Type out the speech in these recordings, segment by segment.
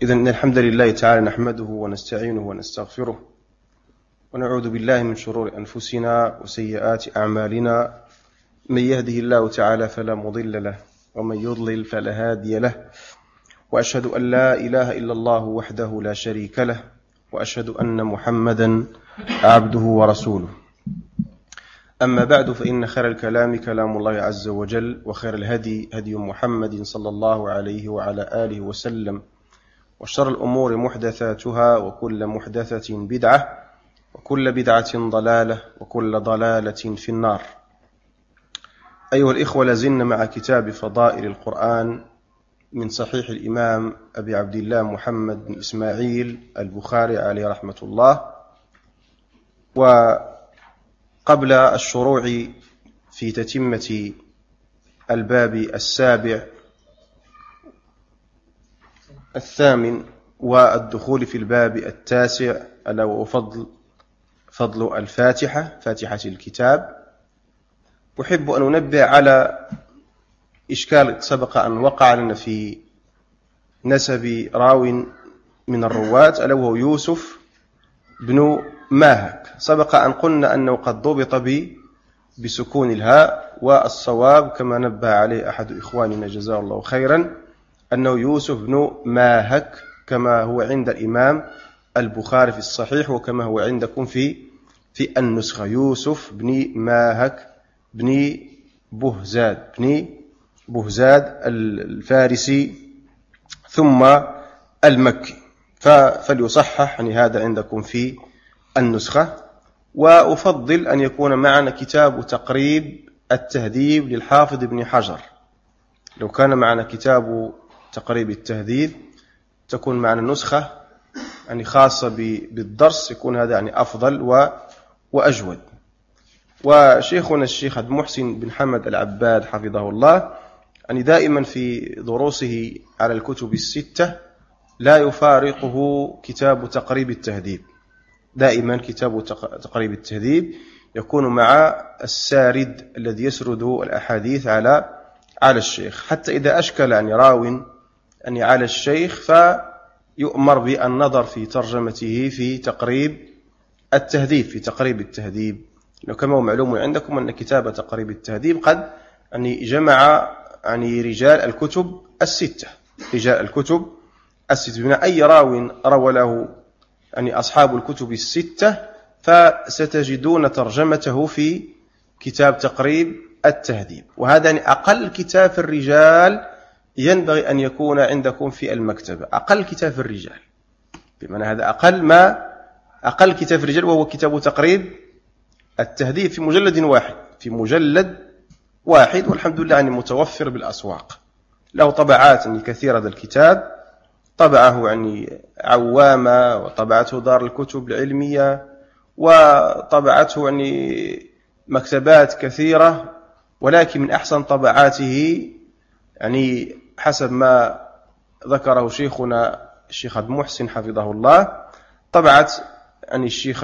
إذن الحمد لله تعالى نحمده ونستعينه ونستغفره ونعوذ بالله من شرور أنفسنا وسيئات أعمالنا. من يهده الله تعالى فلا مضل له ومن يضلل فلا هادي له، وأشهد أن لا إله إلا الله وحده لا شريك له، وأشهد أن محمدا عبده ورسوله. أما بعد، فإن خير الكلام كلام الله عز وجل، وخير الهدي هدي محمد صلى الله عليه وعلى آله وسلم، وشر الأمور محدثاتها، وكل محدثة بدعة، وكل بدعة ضلالة، وكل ضلالة في النار. أيها الإخوة، لازلنا مع كتاب فضائل القرآن من صحيح الإمام أبي عبد الله محمد بن إسماعيل البخاري عليه رحمة الله. وقبل الشروع في تتمة الباب السابع الثامن والدخول في الباب التاسع، ألا وهو فضل الفاتحة، فاتحة الكتاب، أحب أن أنبه على إشكال سبق أن وقع لنا في نسب راو من الرواة، ألا وهو يوسف بن ماهك. سبق أن قلنا أنه قد ضبط بسكون الهاء، والصواب كما نبه عليه أحد إخواننا جزاه الله خيرا أنه يوسف بن ماهك كما هو عند الإمام البخاري في الصحيح، وكما هو عندكم في النسخة، يوسف بن ماهك بن بهزاد الفارسي ثم المكي، فليصحح هذا عندكم في النسخة. وأفضل أن يكون معنا كتاب تقريب التهذيب للحافظ ابن حجر. لو كان معنا كتاب تقريب التهذيب تكون معنا نسخة خاصة بالدرس، يكون هذا أفضل وأجود. وشيخنا الشيخ عبد المحسن بن حمد العباد حفظه الله دائما في دروسه على الكتب الستة لا يفارقه كتاب تقريب التهذيب. دائما كتاب تقريب التهذيب يكون مع السارد الذي يسرد الأحاديث على الشيخ، حتى إذا أشكل راو على الشيخ فيؤمر بالنظر في ترجمته في تقريب التهذيب. كما هو معلوم عندكم أن كتاب تقريب التهذيب قد جمع رجال الكتب الستة، من أي راو روى له أصحاب الكتب الستة، فستجدون ترجمته في كتاب تقريب التهذيب. وهذا أقل كتاب في الرجال ينبغي أن يكون عندكم في المكتبة، أقل كتاب في الرجال، بمعنى هذا أقل كتاب في الرجال، وهو كتاب تقريب التهذيب في مجلد واحد، والحمد لله متوفر بالأسواق. له طبعات كثيرة. هذا الكتاب طبعه عوامة، وطبعته دار الكتب العلمية، وطبعته مكتبات كثيرة، ولكن من أحسن طبعاته حسب ما ذكره شيخنا الشيخ عبد المحسن حفظه الله، طبعت الشيخ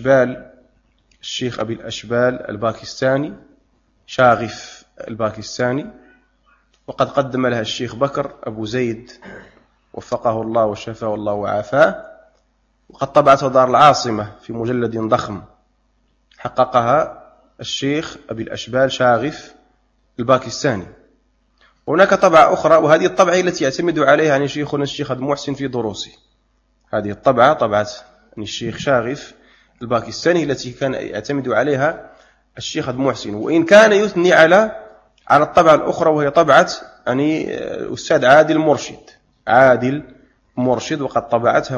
أبي الأشبال الباكستاني، شاغف الباكستاني، وقد قدم لها الشيخ بكر أبو زيد وفقه الله وشفاه الله وعافاه. وقد طبعتها دار العاصمة في مجلد ضخم حققها الشيخ أبي الأشبال شاغف الباكستاني. هناك طبعة أخرى، وهذه الطبعة التي يعتمد عليها شيخنا الشيخ عبد المحسن في دروسه. هذه الطبعة طبعة الشيخ شاغف الباكستاني التي كان يعتمد عليها الشيخ عبد المحسن، وإن كان يثني على الطبعة الأخرى، وهي طبعة الأستاذ عادل مرشد، وقد طبعتها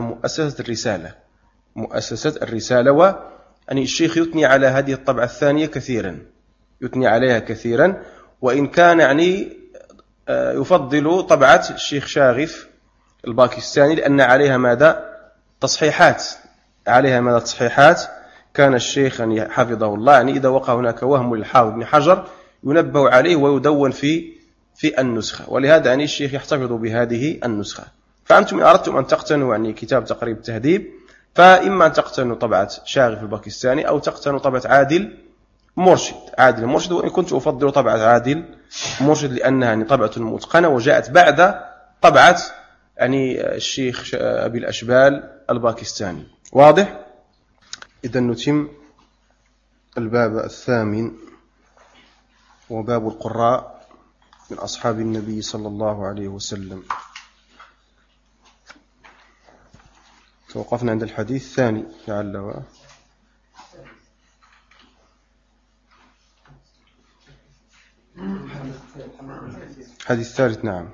مؤسسة الرسالة. الشيخ يثني على هذه الطبعة الثانية كثيرا، يثني عليها كثيرا، وإن كان يفضل طبعة الشيخ شاغف الباكستاني لأن عليها ماذا تصحيحات. كان الشيخ حفظه الله إذا وقع هناك وهم للحافظ بن حجر ينبه عليه ويدون في النسخة، ولهذا الشيخ يحتفظ بهذه النسخة. فأنتم إن أردتم أن تقتنوا كتاب تقريب التهذيب، فإما أن تقتنوا طبعة شاغف الباكستاني أو تقتنوا طبعة عادل مرشد. وإن كنت أفضل طبعة عادل مرشد لأنها طبعة متقنة، وجاءت بعد طبعة يعني الشيخ أبي الأشبال الباكستاني. واضح؟ إذن نتم الباب الثامن وباب القراء من أصحاب النبي صلى الله عليه وسلم. توقفنا عند الحديث الثاني لعل الحديث الثالث. نعم.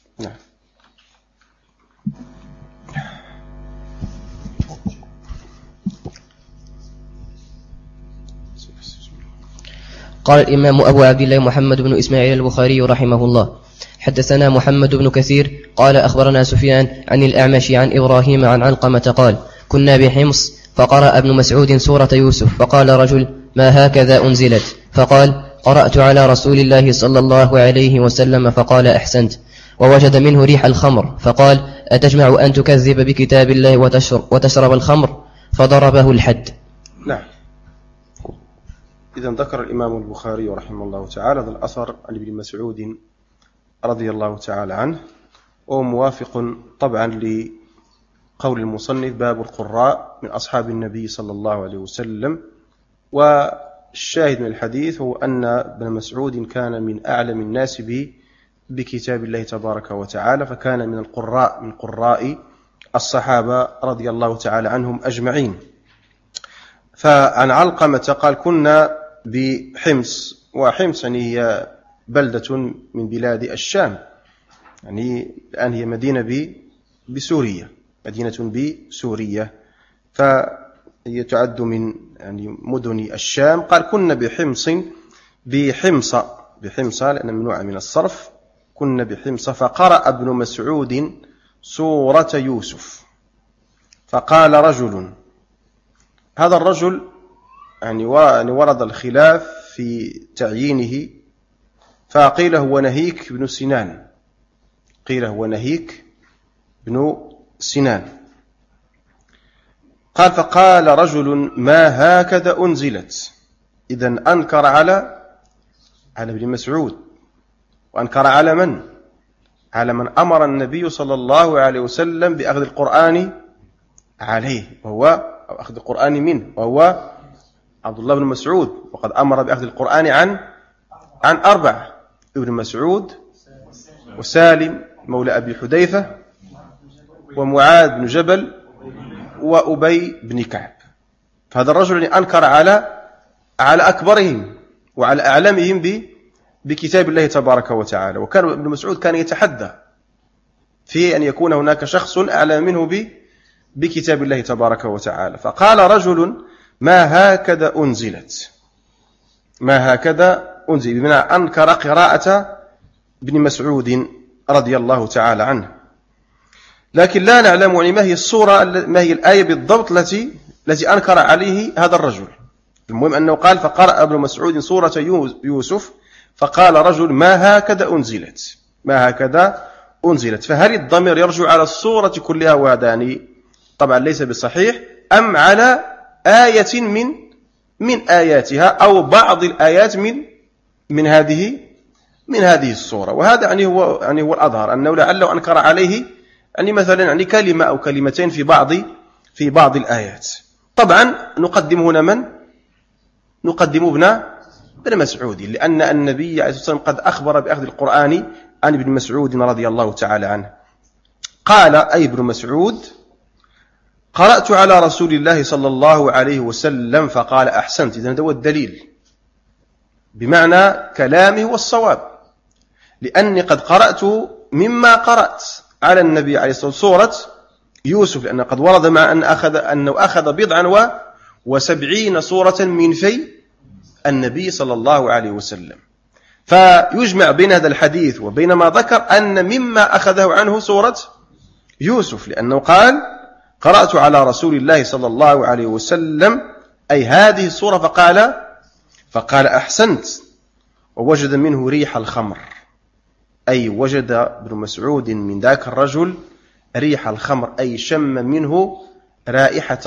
قال الإمام أبو عبد الله محمد بن إسماعيل البخاري رحمه الله: حدثنا محمد بن كثير قال أخبرنا سفيان عن الأعمش عن إبراهيم عن علقمة قال: كنا بحمص فقرأ ابن مسعود سورة يوسف، فقال رجل: ما هكذا أنزلت؟ فقال: قرأت على رسول الله صلى الله عليه وسلم، فقال: أحسنت. ووجد منه ريح الخمر، فقال: أتجمع أن تكذب بكتاب الله وتشرب الخمر؟ فضربه الحد. نعم. إذن ذكر الإمام البخاري رحمه الله تعالى هذا الأثر عن ابن مسعود رضي الله تعالى عنه، وموافق طبعا لقول المصنف: باب القراء من أصحاب النبي صلى الله عليه وسلم. والشاهد من الحديث هو أن ابن مسعود كان من أعلم الناس بكتاب الله تبارك وتعالى، فكان من القراء من قراء الصحابة رضي الله تعالى عنهم أجمعين. فعن علقمة قال: كنا بحمص، وحمص يعني هي بلدة من بلاد الشام، يعني الآن هي مدينة بسوريا، مدينة بسوريا، فهي تعد من يعني مدن الشام. قال: كنا بحمص لأن ممنوع من الصرف، كنا بحمص فقرأ ابن مسعود سورة يوسف، فقال رجل. هذا الرجل يعني ورد الخلاف في تعيينه، فقيل هو نهيك بن سنان، قال: فقال رجل: ما هكذا أنزلت. إذن أنكر على ابن مسعود، وأنكر على من؟ على من أمر النبي صلى الله عليه وسلم بأخذ القرآن عليه، وهو أو أخذ القرآن منه، وهو عبد الله بن مسعود. وقد أمر بأخذ القرآن عن أربعة: ابن مسعود، وسالم مولى أبي حذيفة، ومعاذ بن جبل، وأبي بن كعب. فهذا الرجل أنكر على أكبرهم وعلى أعلمهم بكتاب الله تبارك وتعالى. وكان ابن مسعود كان يتحدى في أن يكون هناك شخص أعلم منه بكتاب الله تبارك وتعالى. فقال رجل: ما هكذا أنزلت، بمعنى أنكر قراءة ابن مسعود رضي الله تعالى عنه. لكن لا نعلم يعني ما هي الصورة، ما هي الآية بالضبط التي أنكر عليه هذا الرجل. المهم أنه قال: فقرأ ابن مسعود سورة يوسف، فقال رجل: ما هكذا أنزلت. فهل الضمير يرجع على الصورة كلها؟ وهذا طبعا ليس بصحيح، أم على آية من آياتها، أو بعض الآيات من هذه الصورة. وهذا هو الأظهر، أنه لعله أنكر عليه مثلا كلمة أو كلمتين في بعض الآيات. طبعا نقدم هنا من؟ نقدم ابن مسعود، لأن النبي عليه الصلاة والسلام قد أخبر بأخذ القرآن عن ابن مسعود رضي الله تعالى عنه. قال أي ابن مسعود: قرأت على رسول الله صلى الله عليه وسلم، فقال: أحسنت. إذن هذا هو الدليل، بمعنى كلامه والصواب، لأني قد قرأت مما قرأت على النبي عليه الصلاة والسلام سورة يوسف، لأن قد ورد مع أنه أخذ 70 سورة من في النبي صلى الله عليه وسلم. فيجمع بين هذا الحديث وبين ما ذكر أن مما أخذه عنه سورة يوسف، لأنه قال: قرأت على رسول الله صلى الله عليه وسلم، أي هذه السورة، فقال أحسنت. ووجد منه ريح الخمر، أي وجد ابن مسعود من ذاك الرجل ريح الخمر، أي شم منه رائحة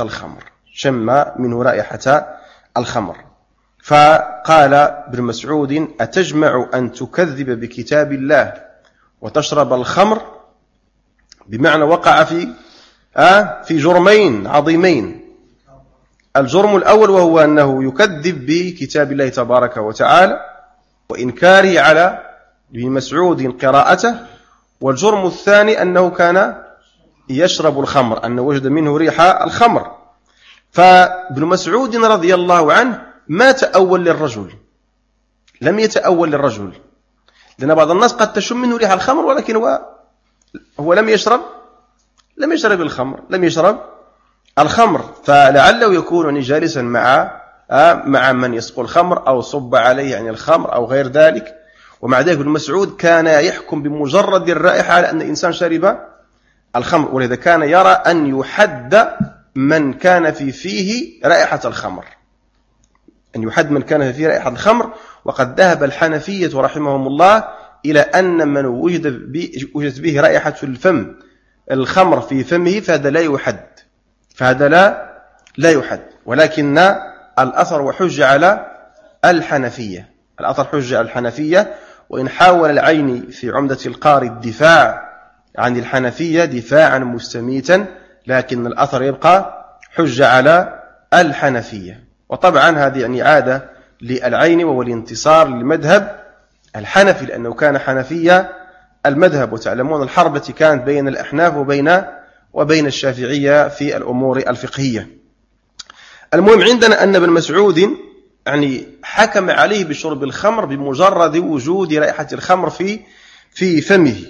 الخمر. فقال ابن مسعود: أتجمع أن تكذب بكتاب الله وتشرب الخمر؟ بمعنى وقع في جرمين عظيمين. الجرم الأول وهو أنه يكذب بكتاب الله تبارك وتعالى وإنكاره على ابن مسعود قراءته. والجرم الثاني أنه كان يشرب الخمر، أنه وجد منه ريح الخمر. فابن مسعود رضي الله عنه ما تأول للرجل، لم يتأول للرجل، لأن بعض الناس قد تشم منه ريح الخمر ولكن هو لم يشرب الخمر، لم يشرب الخمر، فلعله يكون جالسا مع من يسقي الخمر أو صب عليه يعني الخمر أو غير ذلك. ومع ذلك ابن مسعود كان يحكم بمجرد الرائحة على أن الإنسان شرب الخمر، ولذا كان يرى أن يحد من كان في فيه رائحة الخمر، أن يحد من كان في فيه رائحة الخمر. وقد ذهب الحنفية رحمهم الله إلى أن من وجدت به رائحة الفم الخمر في فمه فهذا لا يحد، فهذا لا يحد. ولكن الأثر وحج على الحنفية، الأثر حج على الحنفية. وإن حاول العيني في عمدة القاري الدفاع عن الحنفية دفاعا مستميتا، لكن الأثر يبقى حج على الحنفية. وطبعا هذه يعني عادة للعين وهو الانتصار للمذهب الحنفي، لأنه كان حنفية المذهب. وتعلمون الحرب التي كانت بين الأحناف وبين الشافعية في الأمور الفقهية. المهم عندنا أن ابن مسعود يعني حكم عليه بشرب الخمر بمجرد وجود رائحة الخمر في فمه،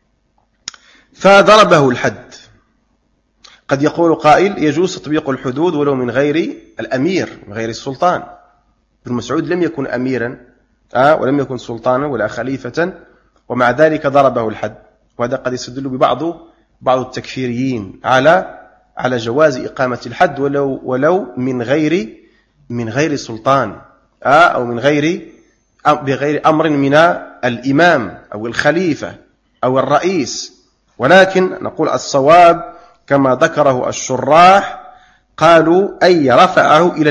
فضربه الحد. قد يقول قائل يجوز تطبيق الحدود ولو من غير الأمير، من غير السلطان. ابن مسعود لم يكن أميرا ولم يكن سلطانا ولا خليفة، ومع ذلك ضربه الحد. وهذا قد يستدل بعض التكفيريين على جواز إقامة الحد ولو من غير سلطان أو بغير أمر من الإمام أو الخليفة أو الرئيس. ولكن نقول الصواب كما ذكره الشراح، قالوا أي رفعه إلى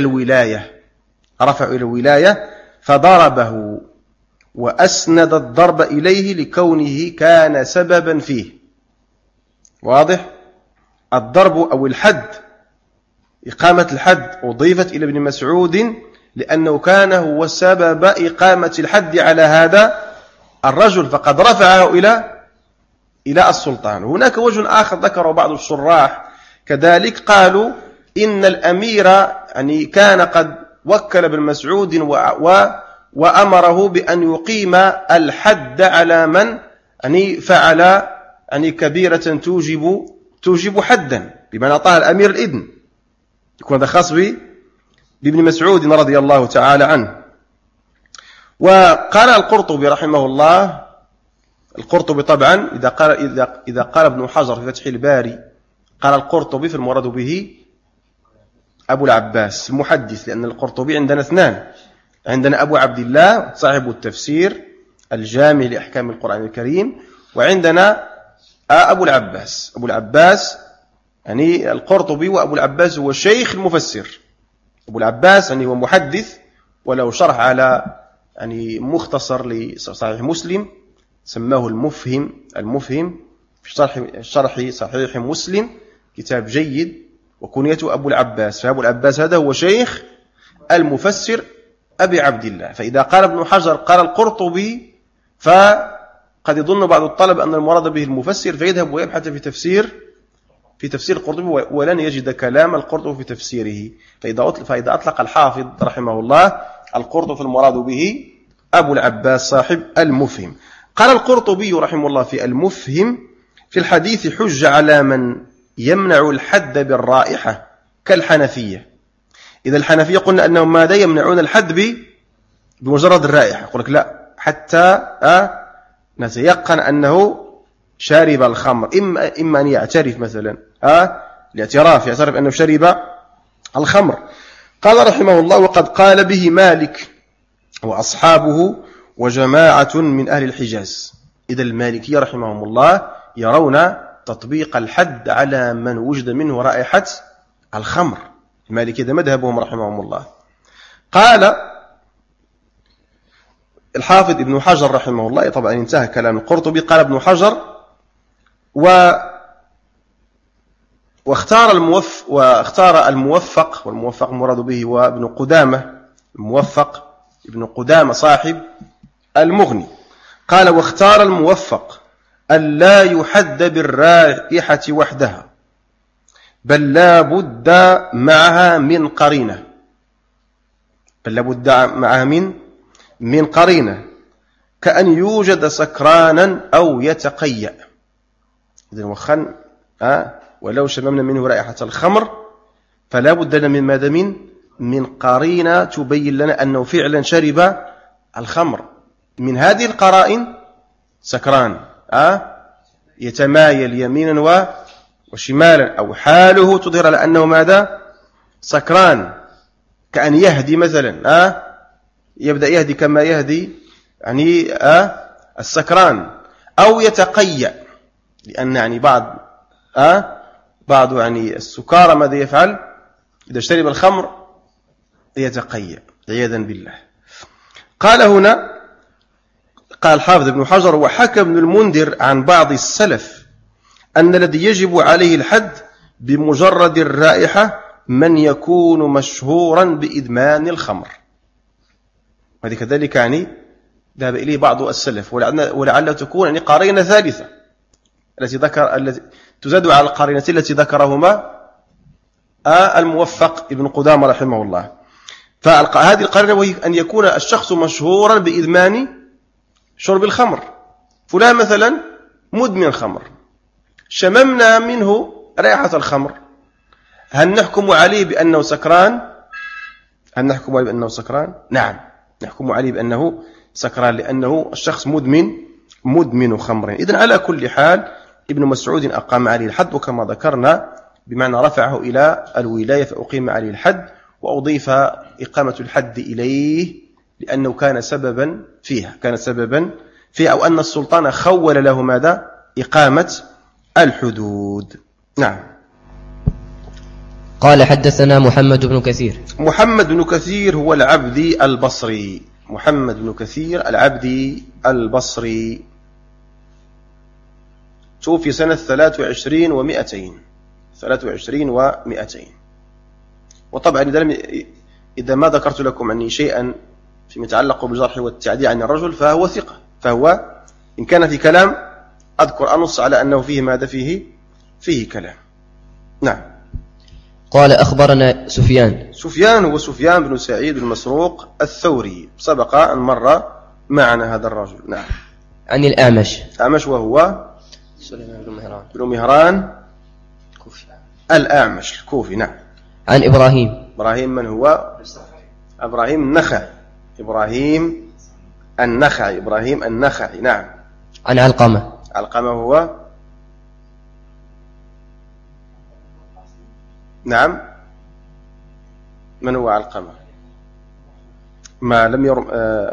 الولاية فضربه وأسند الضرب إليه لكونه كان سببا فيه. واضح؟ الضرب أو الحد، إقامة الحد أضيفت إلى ابن مسعود لأنه كان هو سبب إقامة الحد على هذا الرجل، فقد رفعه إلى السلطان. هناك وجه آخر ذكره بعض الشراح كذلك، قالوا إن الأمير يعني كان قد وكل ابن مسعود وأمره بأن يقيم الحد على من يعني فعل يعني كبيرة توجب حدا، بمعنى أعطاه الأمير الإذن، يكون هذا خاص بابن مسعود رضي الله تعالى عنه. وقال القرطبي رحمه الله، القرطبي طبعا إذا قال ابن حجر في فتح الباري قال القرطبي، في المراد به أبو العباس المحدث، لأن القرطبي عندنا اثنان، عندنا أبو عبد الله صاحب التفسير الجامع لأحكام القرآن الكريم، وعندنا أبو العباس يعني القرطبي. وأبو العباس هو شيخ المفسر، أبو العباس يعني هو محدث وله شرح على يعني مختصر لصحيح مسلم سماه المفهم في شرح صحيح مسلم، كتاب جيد، وكنيته أبو العباس. فأبو العباس هذا هو شيخ المفسر أبي عبد الله. فإذا قال ابن حجر قال القرطبي فقد يظن بعض الطلب أن المراد به المفسر، فيذهب ويبحث في تفسير القرطبي ولن يجد كلام القرطبي في تفسيره. فإذا أطلق الحافظ رحمه الله القرطبي المراد به أبو العباس صاحب المفهم. قال القرطبي رحمه الله في المفهم: في الحديث حج على من يمنع الحد بالرائحة كالحنفية. إذا الحنفية قلنا أنهم ماذا يمنعون الحد بمجرد الرائحة، يقول لك لا، حتى نتيقن أنه شارب الخمر، إما أن يعترف مثلا يعترف أنه شرب الخمر. قال رحمه الله: وقد قال به مالك وأصحابه وجماعة من أهل الحجاز. إذا المالكية رحمهم الله يرون تطبيق الحد على من وجد منه رائحة الخمر. المالكية هذا مذهبهم رحمهم الله. قال الحافظ ابن حجر رحمه الله، طبعا انتهى كلام القرطبي، قال ابن حجر: واختار الموفق، والموفق المراد به هو ابن قدامة، الموفق ابن قدامة صاحب المغني، قال: واختار الموفق أن لا يحد بالرائحة وحدها، بل لا بد معها من قرينة، من قرينة، كأن يوجد سكرانا أو يتقيأ. إذن وخن ولو شممنا منه رائحة الخمر فلا بد لنا من ماذا؟ من قرينة تبين لنا أنه فعلا شرب الخمر. من هذه القرائن سكران، يتمايل يمينا وشمالا، أو حاله تظهر على أنه ماذا؟ سكران، كأن يهدي مثلا، يبدأ يهدي كما يهدي يعني السكران، أو يتقيأ، لأن يعني بعض يعني السكارى ماذا يفعل؟ إذا شرب الخمر يتقيأ عياذا بالله. قال هنا، قال حافظ ابن حجر: وحكى ابن المنذر عن بعض السلف أن الذي يجب عليه الحد بمجرد الرائحة من يكون مشهورا بإدمان الخمر. وهذه كذلك يعني ذهب إليه بعض السلف، ولعله تكون يعني قرينة ثالثة التي تزاد على القرينة التي ذكرهما الموفق ابن قدامة رحمه الله. فهذه القرينة وهي أن يكون الشخص مشهورا بإدمان شرب الخمر. فلان مثلا مدمن خمر، شممنا منه رائحة الخمر، هل نحكم عليه بأنه سكران؟ نعم، نحكم عليه بأنه سكران، لأنه الشخص مدمن خمر. إذن على كل حال ابن مسعود أقام عليه الحد، وكما ذكرنا بمعنى رفعه إلى الولاية فأقيم عليه الحد، وأضيف إقامة الحد إليه لأنه كان سببا فيها، أو أن السلطان خول له ماذا؟ إقامة الحدود. نعم. قال: حدثنا محمد بن كثير. محمد بن كثير هو العبدي البصري، محمد بن كثير العبدي البصري، توفي سنة 23 و200. وطبعا إذا ما ذكرت لكم عني شيئا فيما يتعلق بالجرح والتعديل عن الرجل فهو ثقة، فهو إن كان في كلام أنص على أنه فيه ماذا؟ فيه كلام. نعم. قال: أخبرنا سفيان هو سفيان بن سعيد بن مسروق الثوري، سبق أن مر معنا هذا الرجل. نعم. عن الأعمش وهو سليمان بن مهران الأعمش الكوفي. نعم. عن إبراهيم من هو؟ إبراهيم النخعي. نعم. عن علقمة هو نعم. من هو علقمة؟ ما لم يرم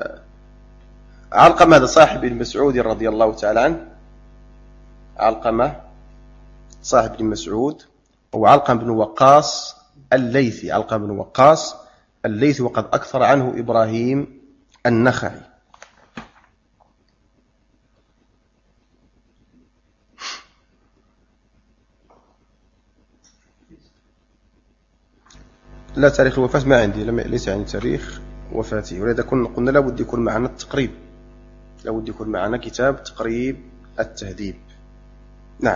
علقمة هذا صاحب ابن مسعود رضي الله تعالى عنه. علقمة صاحب ابن مسعود هو علقمة بن وقاص الليثي، وقد أكثر عنه إبراهيم النخعي. لا تاريخ الوفاة ما عندي، ليس عندي تاريخ وفاته، ولذا قلنا لابد يكون معنا التقريب، لابد يكون معنا كتاب تقريب التهذيب. نعم.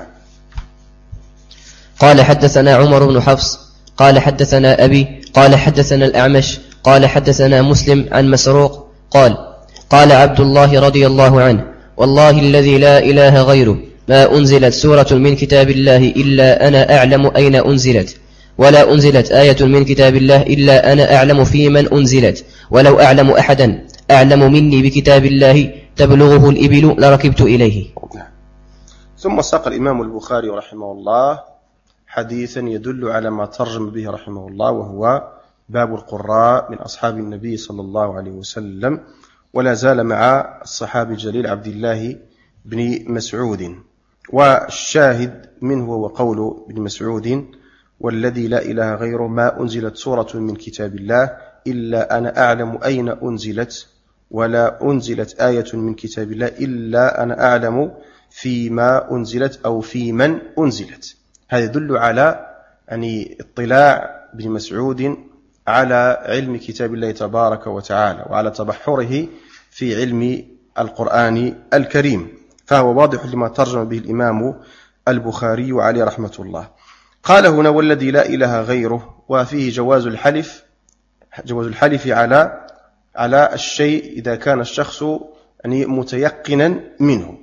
قال: حدثنا عمر بن حفص قال: حدثنا أبي قال: حدثنا الأعمش قال: حدثنا مسلم عن مسروق قال عبد الله رضي الله عنه: والله الذي لا إله غيره ما أنزلت سورة من كتاب الله إلا أنا أعلم أين أنزلت، ولا أنزلت آية من كتاب الله إلا أنا أعلم في من أنزلت، ولو أعلم أحدا أعلم مني بكتاب الله تبلغه الإبل لركبت إليه. ثم ساق الإمام البخاري رحمه الله حديثا يدل على ما ترجم به رحمه الله، وهو باب القراء من أصحاب النبي صلى الله عليه وسلم، ولا زال مع الصحابي الجليل عبد الله بن مسعود. والشاهد منه هو قول ابن مسعود: والذي لا إله غيره ما أنزلت سورة من كتاب الله إلا أنا أعلم أين أنزلت، ولا أنزلت آية من كتاب الله إلا أنا أعلم فيما أنزلت أو في من أنزلت. هذا يدل على يعني اطلاع ابن مسعود على علم كتاب الله تبارك وتعالى وعلى تبحره في علم القرآن الكريم، فهو واضح لما ترجم به الإمام البخاري عليه رحمة الله. قال هنا والذي لا إله غيره، وفيه جواز الحلف على الشيء إذا كان الشخص يعني متيقنا منه،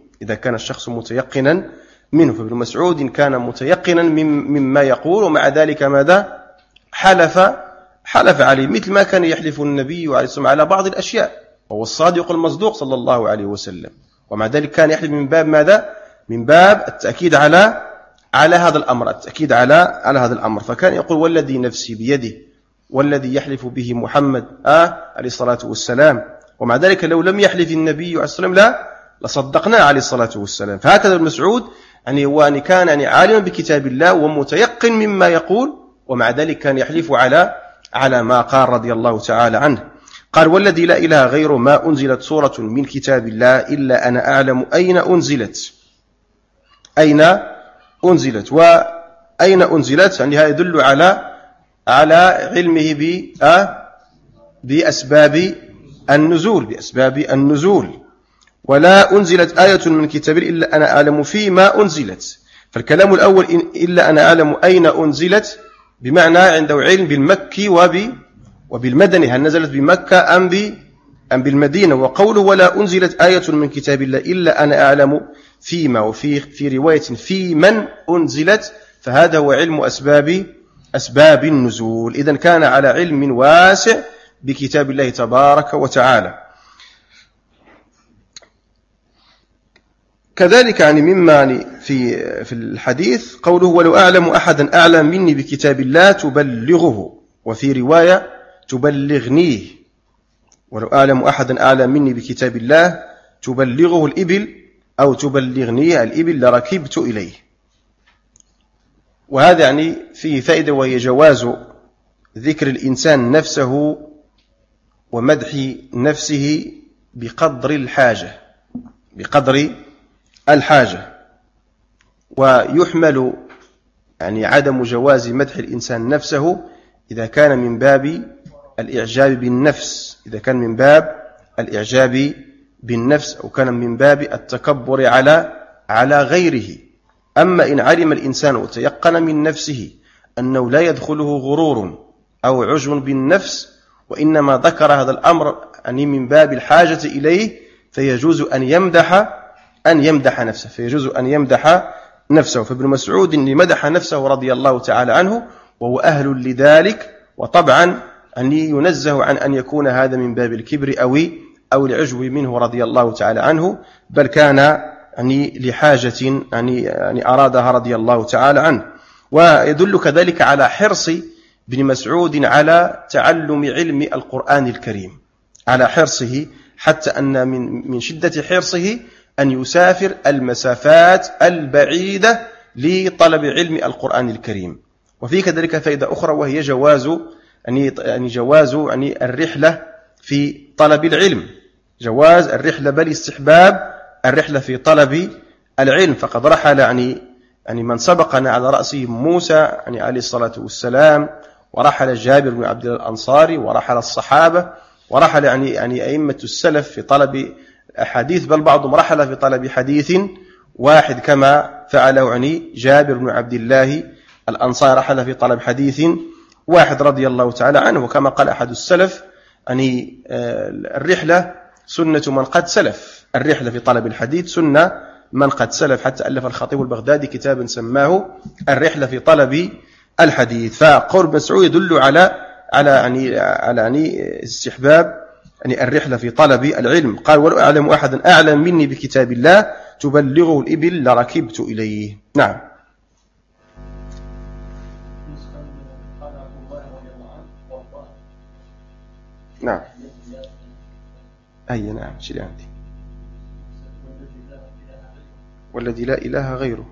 فابن مسعود كان متيقنا مما يقول، ومع ذلك ماذا؟ حلف عليه، مثل ما كان يحلف النبي عليه الصلاة والسلام على بعض الأشياء، وهو الصادق المصدوق صلى الله عليه وسلم، ومع ذلك كان يحلف من باب ماذا؟ من باب التأكيد على هذا الأمر، فكان يقول والذي نفسي بيده والذي يحلف به محمد عليه الصلاة والسلام، ومع ذلك لو لم يحلف النبي عليه الصلاة والسلام لصدقناه عليه الصلاة والسلام. فهكذا ابن مسعود يعني هو كان يعني عالما بكتاب الله ومتيقن مما يقول، ومع ذلك كان يحلف على ما قال رضي الله تعالى عنه. قال والذي لا إله غيره ما أنزلت سورة من كتاب الله إلا أنا أعلم أين أنزلت. وأين أنزلت يعني هذا يدل على علمه بأسباب النزول. ولا أنزلت آية من كتاب إلا أنا أعلم فيما أنزلت. فالكلام الأول إلا أنا أعلم أين أنزلت بمعنى عنده علم بالمكي وبالمدني، هل نزلت بمكة أم بالمدينة. وقوله ولا أنزلت آية من كتاب الله إلا أنا أعلم فيما، وفي رواية في من أنزلت، فهذا هو علم أسباب النزول. إذن كان على علم واسع بكتاب الله تبارك وتعالى. كذلك يعني مما في الحديث قوله ولو أعلم أحدا أعلم مني بكتاب الله تبلغه، وفي رواية تبلغنيه. ولو أعلم أحدا أعلم مني بكتاب الله تبلغه الإبل أو تبلغنيه الإبل لركبت إليه. وهذا يعني فيه فائدة، وهي جواز ذكر الإنسان نفسه ومدح نفسه بقدر الحاجة. ويحمل يعني عدم جواز مدح الإنسان نفسه إذا كان من باب الإعجاب بالنفس، أو كان من باب التكبر على غيره. أما إن علم الإنسان وتيقن من نفسه أنه لا يدخله غرور أو عجب بالنفس، وإنما ذكر هذا الأمر يعني من باب الحاجة إليه، فيجوز أن يمدح نفسه. فابن مسعود مدح نفسه رضي الله تعالى عنه، وهو أهل لذلك، وطبعا أن ينزه عن أن يكون هذا من باب الكبر أو العجب منه رضي الله تعالى عنه، بل كان يعني لحاجة يعني أرادها رضي الله تعالى عنه. ويدل كذلك على حرص ابن مسعود على تعلم علم القرآن الكريم، على حرصه، حتى أن من شدة حرصه أن يسافر المسافات البعيدة لطلب علم القرآن الكريم. وفي كذلك فائدة أخرى، وهي جواز الرحلة في طلب العلم، جواز الرحلة بل استحباب الرحلة في طلب العلم. فقد رحل يعني من سبقنا على رأسه موسى عليه الصلاة والسلام، ورحل جابر بن عبد الله الأنصاري، ورحل الصحابة، ورحل أئمة السلف في طلب أحاديث، بل بعضهم رحل في طلب حديث واحد كما فعله جابر بن عبد الله الأنصاري، رحل في طلب حديث واحد رضي الله تعالى عنه. وكما قال أحد السلف الرحلة سنة من قد سلف، الرحلة في طلب الحديث سنة من قد سلف، حتى ألف الخطيب البغدادي كتابا سماه الرحلة في طلب الحديث. فقول ابن مسعود يدل على استحباب الرحلة في طلب العلم. قال ولو أعلم أحدا أعلم مني بكتاب الله تبلغه الإبل لركبت إليه. نعم. نعم نعم شيء عندي والذي لا إله غيره،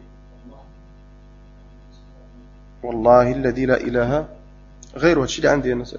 والله الذي لا إله غيره، الشيء عندي أنا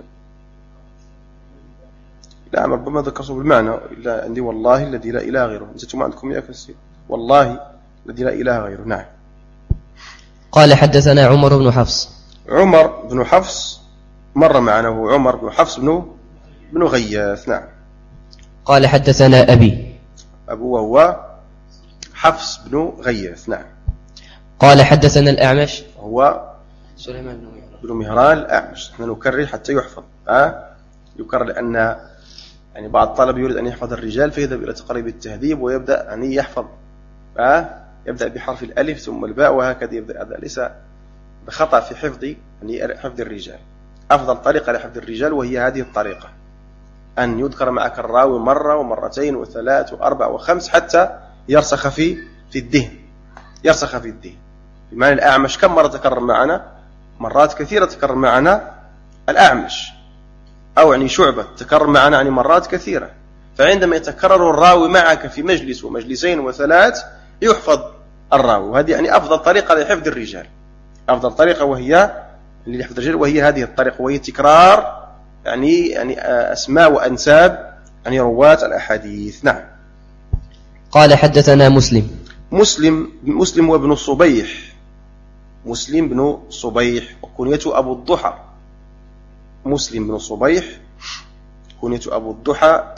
لا ربما ذكرته بالمعنى، إلا عندي والله الذي لا إله غيره، نسيتم ما عندكم يا كسي والله الذي لا إله غيره. نعم. قال حدثنا عمر بن حفص عمر بن حفص مر معنا، هو عمر بن حفص بن غياث. نعم. قال حدثنا أبي، أبوه هو حفص بن غياث. نعم. قال حدثنا الأعمش، هو سليمان بن مهران الأعمش. نحن نكرر حتى يحفظ، يكرر، لأن يعني بعض الطلبة يريد أن يحفظ الرجال فيذهب إلى تقريب التهذيب ويبدأ أن يحفظ، يبدأ بحرف الألف ثم الباء وهكذا يبدأ. هذا ليس بخطأ في حفظ الرجال. أفضل طريقة لحفظ الرجال وهي هذه الطريقة، أن يذكر معك الراوي مرة ومرتين وثلاث وأربع وخمس حتى يرسخ في الذهن، يرسخ في الذهن. بمعنى الأعمش كم مرة تكرر معنا؟ مرات كثيرة تكرر معنا الأعمش، أو يعني شعبة تكرر معنا يعني مرات كثيرة. فعندما يتكرر الراوي معك في مجلس ومجلسين وثلاث يحفظ الراوي، وهذه يعني أفضل طريقة لحفظ الرجال، أفضل طريقة وهي لحفظ الرجال وهي هذه الطريقة، وهي تكرار يعني أسماء وأنساب يعني رواة الأحاديث. نعم. قال حدثنا مسلم وابن الصبيح، مسلم بن صبيح وكنيته أبو الضحى، مسلم بن صبيح كنيته أبو الضحى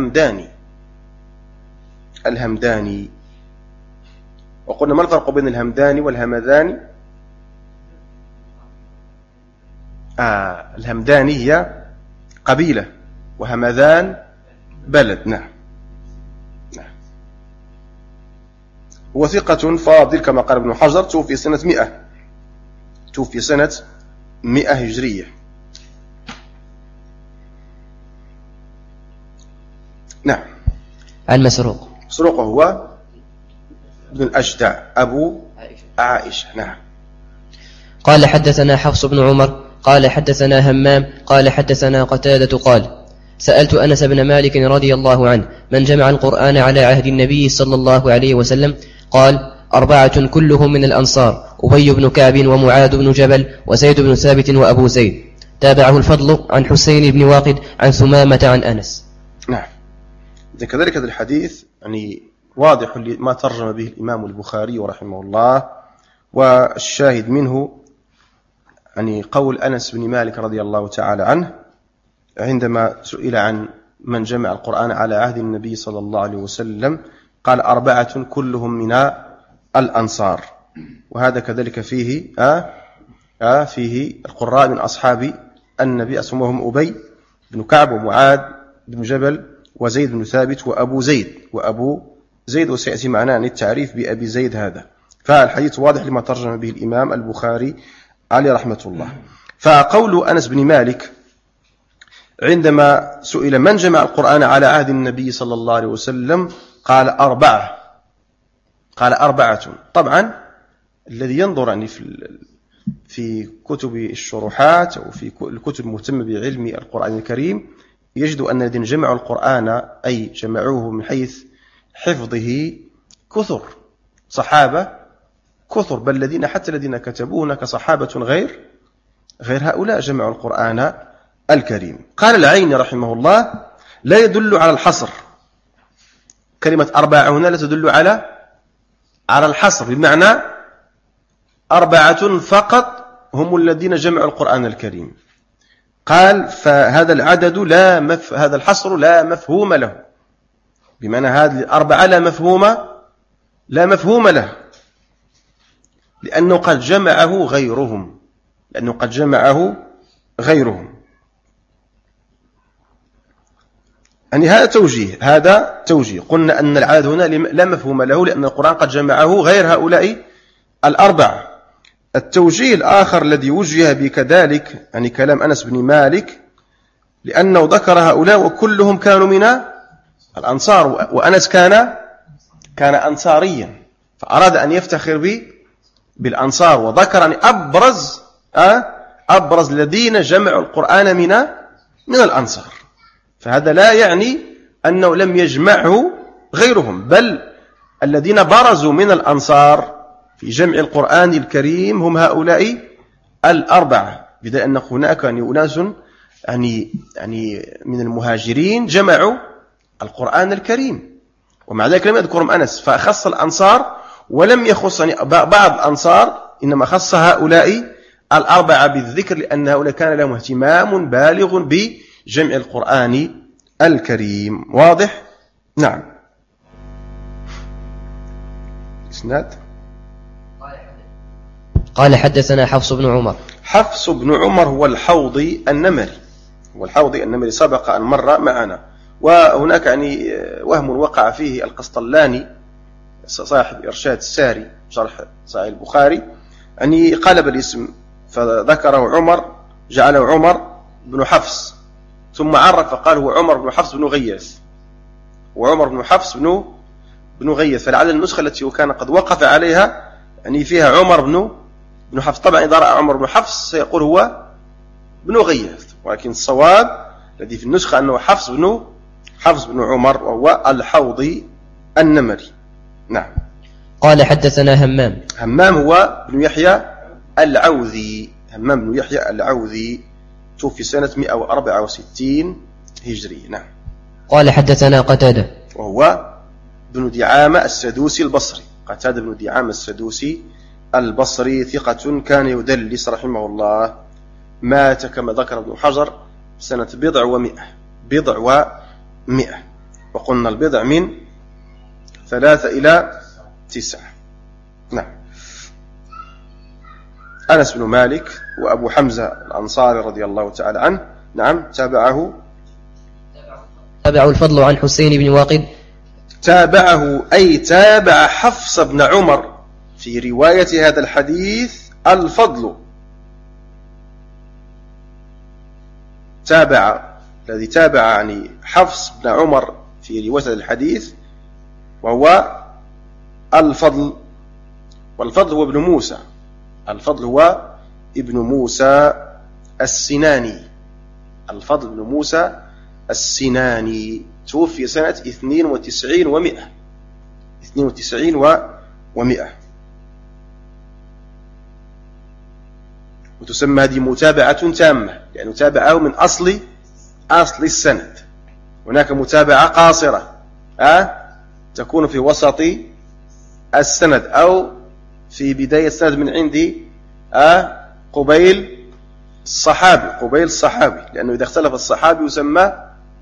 الهمداني. وقلنا ما الفرق بين الهمداني والهمذاني؟ الهمداني هي قبيلة وهمذان بلد. نعم. هو ثقة فاضل كما قال ابن حجر، توفي سنة 100 هجرية. نعم. عن مسروق هو ابن الأجدع أبو عائشة. نعم. قال حدثنا حفص بن عمر قال حدثنا همام قال حدثنا قتادة قال سألت أنس بن مالك رضي الله عنه من جمع القرآن على عهد النبي صلى الله عليه وسلم؟ قال 4 كلهم من الأنصار، أبي بن كعب ومعاذ بن جبل وزيد بن ثابت وأبو زيد. تابعه الفضل عن حسين بن واقد عن ثمامة عن أنس. نعم. كذلك هذا الحديث يعني واضح ما ترجم به الإمام البخاري رحمه الله، والشاهد منه يعني قول أنس بن مالك رضي الله تعالى عنه عندما سئل عن من جمع القرآن على عهد النبي صلى الله عليه وسلم قال 4 كلهم من الأنصار. وهذا كذلك فيه فيه القراء من أصحاب النبي أسمهم أبي بن كعب ومعاذ بن جبل وزيد بن ثابت وأبو زيد وسيأتي معنا عن التعريف بأبي زيد هذا. فالحديث واضح لما ترجم به الإمام البخاري عليه رحمة الله. فقول أنس بن مالك عندما سئل من جمع القرآن على عهد النبي صلى الله عليه وسلم قال 4. طبعا الذي ينظر يعني في كتب الشروحات أو في الكتب المهتمة بعلم القرآن الكريم يجد أن الذين جمعوا القرآن أي جمعوه من حيث حفظه كثر، صحابة كثر، بل حتى الذين كتبوه هناك صحابة غير هؤلاء جمعوا القرآن الكريم. قال العيني رحمه الله لا يدل على الحصر، كلمة 4 هنا لا تدل على الحصر، بمعنى 4 فقط هم الذين جمعوا القرآن الكريم. قال فهذا العدد هذا الحصر لا مفهوم له، بمعنى هذه 4 لا مفهوم له، لأنه قد جمعه غيرهم. يعني هذا توجيه. قلنا أن العدد هنا لا مفهوم له لأن القرآن قد جمعه غير هؤلاء 4. التوجيه الآخر الذي وجه بكذلك يعني كلام أنس بن مالك لأنه ذكر هؤلاء وكلهم كانوا من الأنصار، وأنس كان أنصاريا فأراد أن يفتخر بالأنصار، وذكر أن أبرز الذين جمعوا القرآن من الأنصار. فهذا لا يعني أنه لم يجمعه غيرهم، بل الذين برزوا من الأنصار في جمع القرآن الكريم هم هؤلاء 4. بدليل أن هناك أناس يعني من المهاجرين جمعوا القرآن الكريم، ومع ذلك لم يذكرهم أنس، فأخص الأنصار ولم يخص يعني بعض الأنصار، إنما خص هؤلاء الأربعة بالذكر لأن هؤلاء كان لهم اهتمام بالغ بجمع القرآن الكريم. واضح؟ نعم. إسناد. قال حدثنا حفص بن عمر. حفص بن عمر هو الحوضي النمري، سبق أن مر معنا. وهناك يعني وهم وقع فيه القسطلاني صاحب إرشاد الساري شرح صحيح البخاري، يعني قلب الاسم فذكره عمر، جعله عمر بن حفص، ثم عرف قال هو عمر بن حفص بن غياث، وعمر بن حفص بن غياث، فلعل النسخة التي كان قد وقف عليها يعني فيها عمر بن حفص. طبعا إذا رأى عمر بن حفص سيقول هو بن غياث، ولكن الصواب الذي في النسخة أنه حفص بن عمر، وهو الحوضي النمري. نعم. قال حدثنا همام هو بن يحيى العوذي، توفي سنة 164 هجري. نعم. قال حدثنا قتادة وهو بن دعامة السدوسي البصري، قتادة بن دعامة السدوسي البصري ثقة كان يدلس رحمه الله، مات كما ذكر ابن حجر سنة 100، وقلنا البضع من 3 إلى 9. نعم. أنس بن مالك وأبو حمزة الأنصاري رضي الله تعالى عنه. نعم. تابعه الفضل عن حسين بن واقد. تابعه أي تابع حفص بن عمر في رواية هذا الحديث الفضل. الذي تابع يعني حفص بن عمر في رواية الحديث وهو الفضل، والفضل هو ابن موسى، الفضل هو ابن موسى السناني، الفضل بن موسى السناني، توفي سنة 92 و100. وتسمى هذه متابعة تامة لأنه تابعه من أصل السند. هناك متابعة قاصرة تكون في وسط السند أو في بداية السند من عند قبيل الصحابي، لأنه إذا اختلف الصحابي يسمى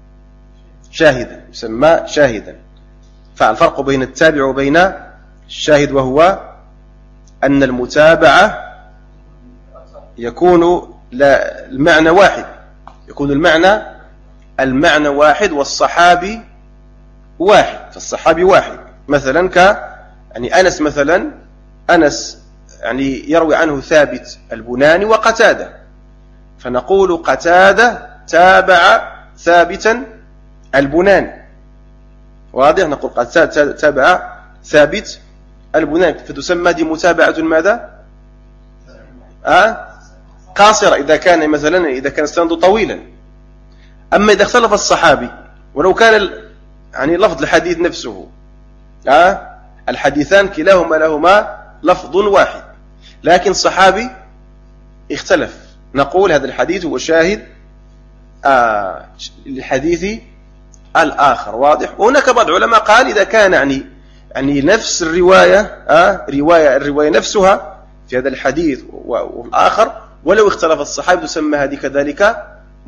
شاهدا. فالفرق بين التابع وبين الشاهد وهو أن المتابعة يكون المعنى واحد، يكون المعنى واحد والصحابي واحد، فالصحابي واحد. مثلا يعني أنس مثلا، أنس يعني يروي عنه ثابت البناني وقتادة، فنقول قتادة تابع ثابتا البناني، واضح؟ نقول قتادة تابع ثابت البناني، فتسمى دي متابعة ماذا؟ قاصرة إذا كان السند طويلا. أما إذا اختلف الصحابي ولو كان يعني لفظ الحديث نفسه الحديثان كلاهما لهما لفظ واحد، لكن الصحابي اختلف، نقول هذا الحديث هو شاهد للحديث الآخر. واضح؟ وهناك بعض العلماء قال إذا كان يعني نفس الرواية الرواية نفسها في هذا الحديث والآخر ولو اختلف الصحابة تسمى هذه كذلك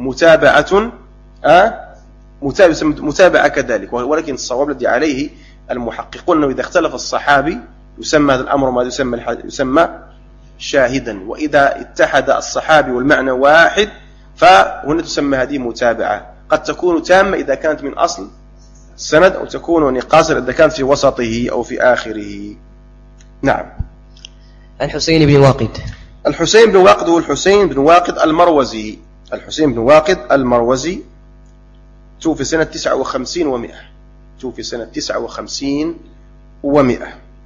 متابعة كذلك. ولكن الصواب الذي عليه المحققون أنه إذا اختلف الصحابي يسمى هذا الأمر ما يسمى شاهدا، وإذا اتحد الصحابي والمعنى واحد فهنا تسمى هذه متابعة، قد تكون تامة إذا كانت من أصل السند، أو تكون قاصرة إذا كانت في وسطه أو في آخره. نعم. الحسين بن واقد. الحسين بن واقد هو الحسين بن واقد المروزي، توفي سنة 59 و100.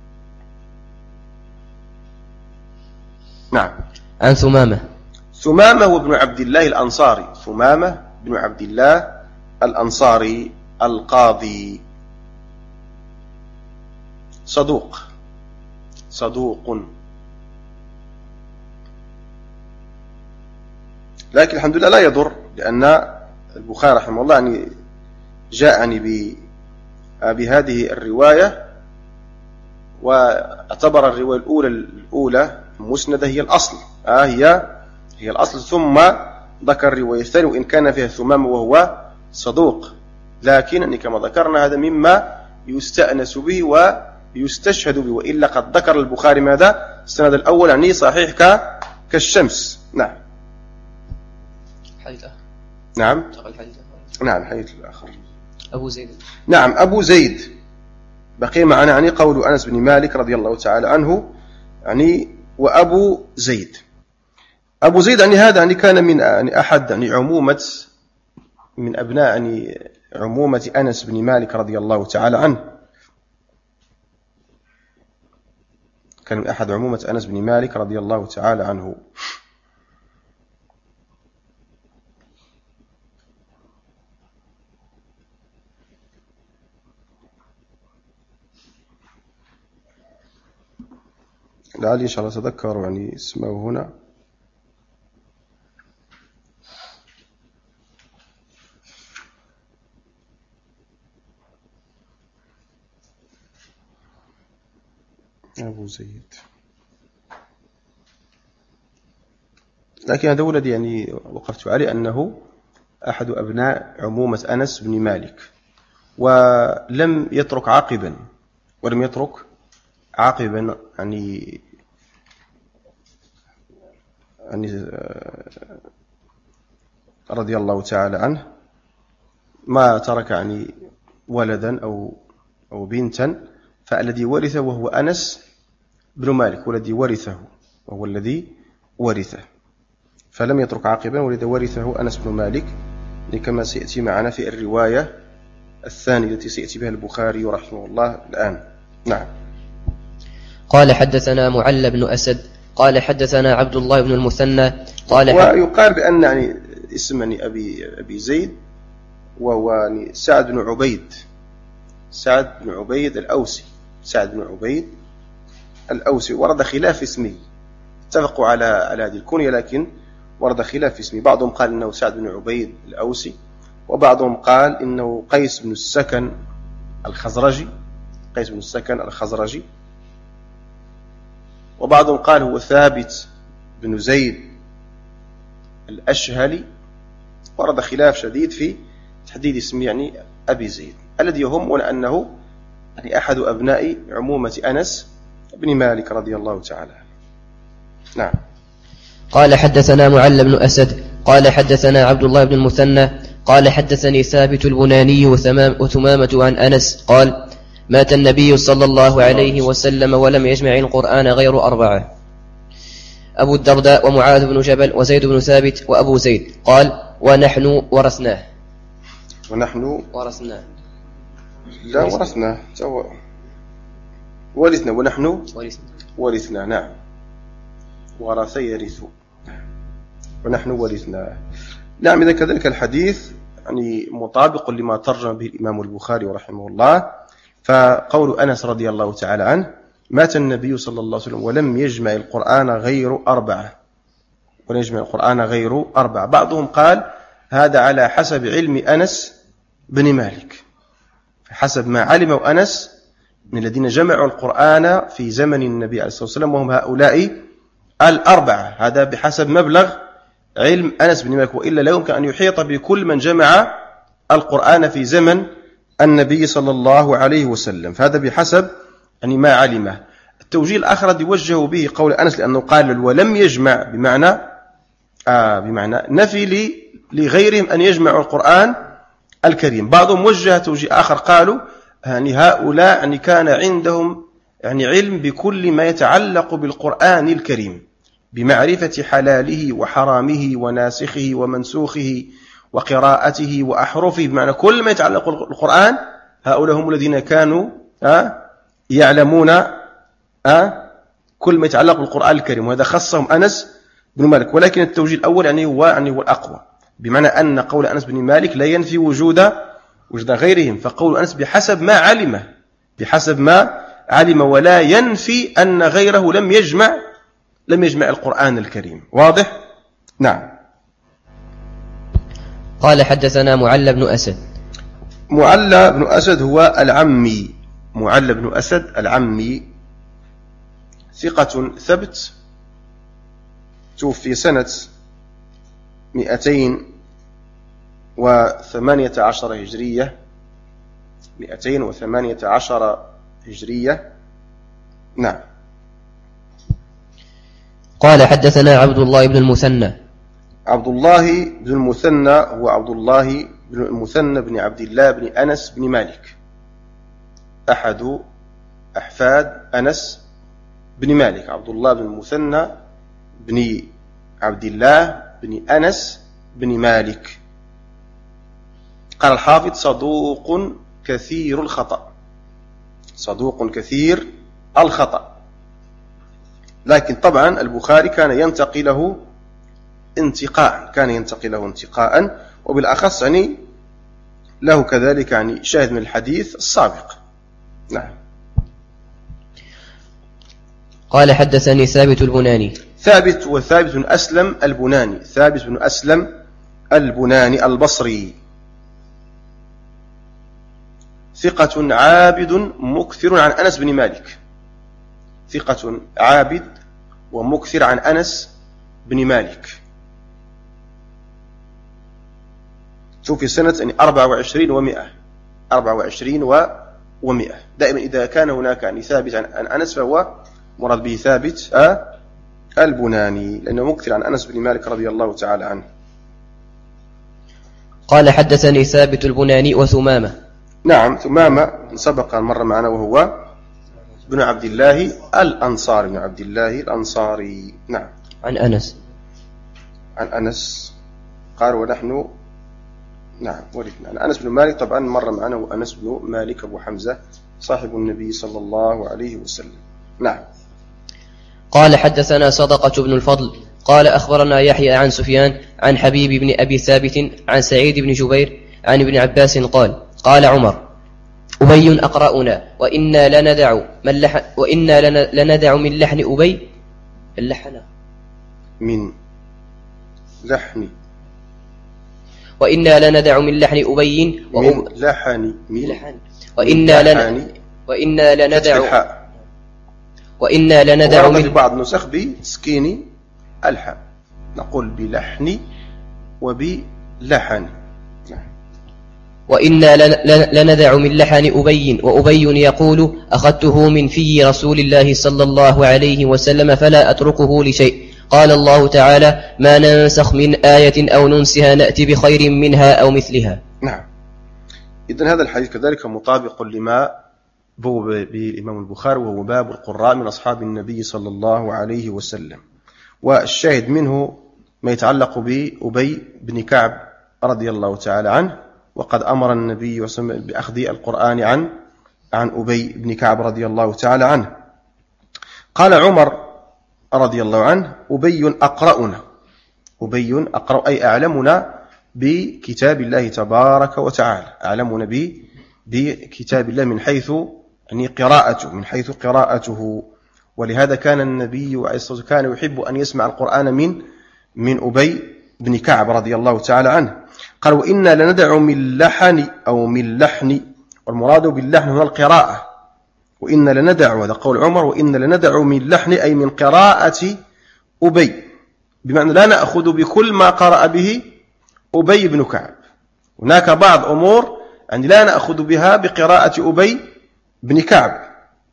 نعم. عن ثمامة هو ابن عبد الله الأنصاري، القاضي، صدوق، لكن الحمد لله لا يضر، لأن البخاري رحمه الله يعني جاءني بهذه الرواية، واعتبر الرواية الأولى المسندة هي الأصل، هي الأصل، ثم ذكر الرواية الثانية وإن كان فيها ثمامة وهو صدوق، لكن كما ذكرنا هذا مما يستأنس به ويستشهد به، وإلا قد ذكر البخاري ماذا؟ السند الأول يعني صحيح كالشمس. نعم. حديث آخر. نعم. الحديث الآخر. أبو زيد. نعم أبو زيد بقي معنا يعني قول أنس بن مالك رضي الله تعالى عنه يعني وأبو زيد. أبو زيد يعني هذا يعني كان من يعني أحد يعني عمومة من أبناء يعني عمومة أنس بن مالك رضي الله تعالى عنه، كان من أحد عمومة أنس بن مالك رضي الله تعالى عنه. لعلي إن شاء الله أتذكر يعني اسمه هنا. أبو زيد، لكن هذا الذي يعني وقفت عليه أنه أحد أبناء عمومة أنس بن مالك، ولم يترك عاقبا يعني رضي الله تعالى عنه، ما ترك يعني ولدا أو بنتا، فالذي ورثه وهو أنس بن مالك، والذي ورثه وهو الذي ورثه، فلم يترك عاقبا، ولذا ورثه أنس بن مالك كما سيأتي معنا في الرواية الثانية التي سيأتي بها البخاري رحمه الله الآن. نعم. قال حدثنا معل بن أسد قال حدثنا عبد الله بن المثنى قال ويقال بأن يعني اسم يعني أبي زيد وهو يعني سعد بن عبيد الأوسي، ورد خلاف اسمه، اتفقوا على هذه الكنية لكن ورد خلاف اسمه، بعضهم قال إنه سعد بن عبيد الأوسي، وبعضهم قال إنه قيس بن السكن الخزرجي، وبعضهم قال هو ثابت بن زيد الأشهلي. ورد خلاف شديد في تحديد اسم يعني أبي زيد، الذي يهمنا أنه يعني أحد أبناء عمومة أنس بن مالك رضي الله تعالى. نعم. قال حدثنا معل بن أسد قال حدثنا عبد الله بن المثنى قال حدثني ثابت البناني وثمامة عن أنس قال مات النبي صلى الله عليه وسلم ولم يجمع القرآن غير 4: أبو الدرداء ومعاذ بن جبل وزيد بن ثابت وأبو زيد. قال ونحن ورثناه. لا ورثناه ورثنا ونحن ورثنا. نعم. ورث يرث ونحن ورثنا. نعم. إذا كذلك الحديث يعني مطابق لما ترجم به الإمام البخاري رحمه الله، فقول أنس رضي الله تعالى عنه مات النبي صلى الله عليه وسلم ولم يجمع القرآن غير 4. بعضهم قال هذا على حسب علم أنس بن مالك، حسب ما علمه أنس من الذين جمعوا القرآن في زمن النبي عليه الصلاة والسلام، وهم هؤلاء 4. هذا بحسب مبلغ علم أنس بن مالك، وإلا لا يمكن أن يحيط بكل من جمع القرآن في زمن النبي صلى الله عليه وسلم، فهذا بحسب يعني ما علمه. التوجيه الآخر الذي وجهوا به قول أنس لأنه قال ولم يجمع بمعنى نفي لغيرهم أن يجمعوا القرآن الكريم. بعضهم وجه توجيه آخر قالوا يعني هؤلاء يعني كان عندهم يعني علم بكل ما يتعلق بالقرآن الكريم، بمعرفة حلاله وحرامه وناسخه ومنسوخه وقراءته وأحرفه، بمعنى كل ما يتعلق بالقرآن هؤلاء هم الذين كانوا يعلمون كل ما يتعلق بالقرآن الكريم، وهذا خصهم أنس بن مالك. ولكن التوجيه الأول يعني هو الأقوى، بمعنى أن قول أنس بن مالك لا ينفي وجود غيرهم، فقول أنس بحسب ما علم ولا ينفي أن غيره لم يجمع القرآن الكريم. واضح؟ نعم. قال حدثنا معل بن أسد. معل بن أسد هو العمي، معل بن أسد العمي ثقة ثبت، توفي سنة 218 هجرية 218 هجرية. نعم. قال حدثنا عبد الله بن المثنى. عبد الله بن المثنى هو عبد الله بن المثنى بن عبد الله بن أنس بن مالك، أحد أحفاد أنس بن مالك. عبد الله بن المثنى بن عبد الله بن أنس بن مالك. قال الحافظ صدوق كثير الخطأ، صدوق كثير الخطأ، لكن طبعا البخاري كان ينتقي له انتقاء، وبالأخص يعني له كذلك يعني شاهد من الحديث السابق. نعم. قال حدثني ثابت البناني. ثابت وثابت بن أسلم البناني، ثابت بن أسلم البناني البصري، ثقة عابد مكثر عن أنس بن مالك، ثقة عابد ومكثر عن أنس بن مالك. توفي سنة 24 و100. دائما إذا كان هناك يعني ثابت عن أنس فهو مراد به ثابت البناني، لأنه مكثر عن أنس بن مالك رضي الله تعالى عنه. قال حدثني ثابت البناني وثمامة. نعم، ثمامة سبق مرة معنا، وهو بن عبد الله الأنصاري، بن عبد الله الأنصاري. نعم. عن أنس قال ونحن نعم ورثنا عن أنس بن مالك. طبعا مرة معنا هو أنس بن مالك أبو حمزة صاحب النبي صلى الله عليه وسلم. نعم. قال حدثنا صدقة بن الفضل قال أخبرنا يحيى عن سفيان عن حبيب بن أبي ثابت عن سعيد بن جبير عن ابن عباس قال عمر: أبي أقرأنا وإنا لندع من لحن أبي اللحن من لحن وإنا لندع من لحن أبي من لحن وإنا لندع من بعض نسخ بسكين الحاء، نقول بلحن وبلحن. وإنا لندع من لحن أبي وأبي يقول: أخذته من في رسول الله صلى الله عليه وسلم فلا أتركه لشيء. قال الله تعالى: ما ننسخ من آية أو ننسها نأتي بخير منها أو مثلها. نعم. إذن هذا الحديث كذلك مطابق لما بوب به الإمام البخاري، وهو باب القراء من أصحاب النبي صلى الله عليه وسلم. والشاهد منه ما يتعلق بأبي بن كعب رضي الله تعالى عنه، وقد أمر النبي بأخذ القرآن عن أبي بن كعب رضي الله تعالى عنه. قال عمر رضي الله عنه: أبي أقرأنا، أبي أقرأ أي أعلمنا بكتاب الله تبارك وتعالى، أعلمنا بكتاب الله من حيث يعني قراءته، من حيث قراءته. ولهذا كان النبي عليه الصلاة والسلام كان يحب أن يسمع القرآن من أبي بن كعب رضي الله تعالى عنه. قال: وإنا لندع من لحن أو من لحن، والمراد باللحن هو القراءة. وإنا لندع، هذا قول عمر، وإنا لندع من لحن أي من قراءة أبي، بمعنى لا نأخذ بكل ما قرأ به أبي بن كعب. هناك بعض أمور يعني لا نأخذ بها بقراءة أبي بن كعب.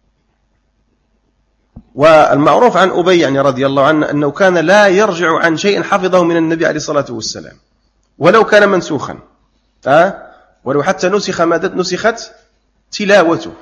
والمعروف عن أبي يعني رضي الله عنه أنه كان لا يرجع عن شيء حفظه من النبي عليه الصلاة والسلام، ولو كان منسوخا، ولو حتى نسخت تلاوته،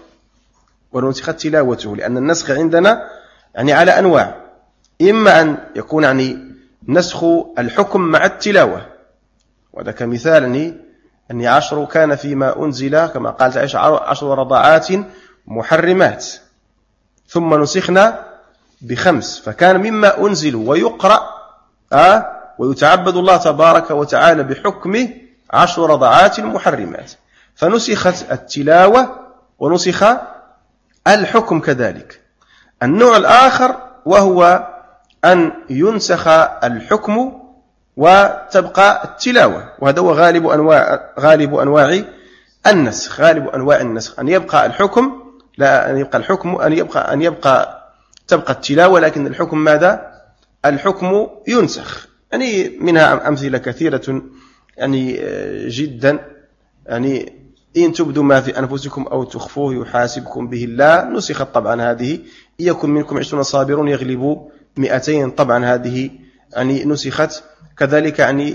لأن النسخ عندنا يعني على أنواع، إما أن يكون يعني نسخ الحكم مع التلاوة، وهذا كمثال أن 10 كان فيما أنزل كما قالت عائشة 10 رضاعات محرمات، ثم نسخنا ب5، فكان مما أنزل ويقرأ ويتعبد الله تبارك وتعالى بحكمه 10 رضاعات محرمات، فنسخت التلاوة ونسخ الحكم كذلك. النوع الآخر وهو أن ينسخ الحكم وتبقى التلاوة، وهذا هو غالب أنواع النسخ، أن يبقى الحكم، لا أن يبقى الحكم، أن يبقى تبقى التلاوة، لكن الحكم ماذا؟ الحكم ينسخ. يعني منها أمثلة كثيرة يعني جدا. يعني إن تبدوا ما في أنفسكم أو تخفوه يحاسبكم به الله، نسخت طبعا هذه. إن يكن منكم 20 صابرون يغلبوا 200، طبعا هذه يعني نسخت. كذلك يعني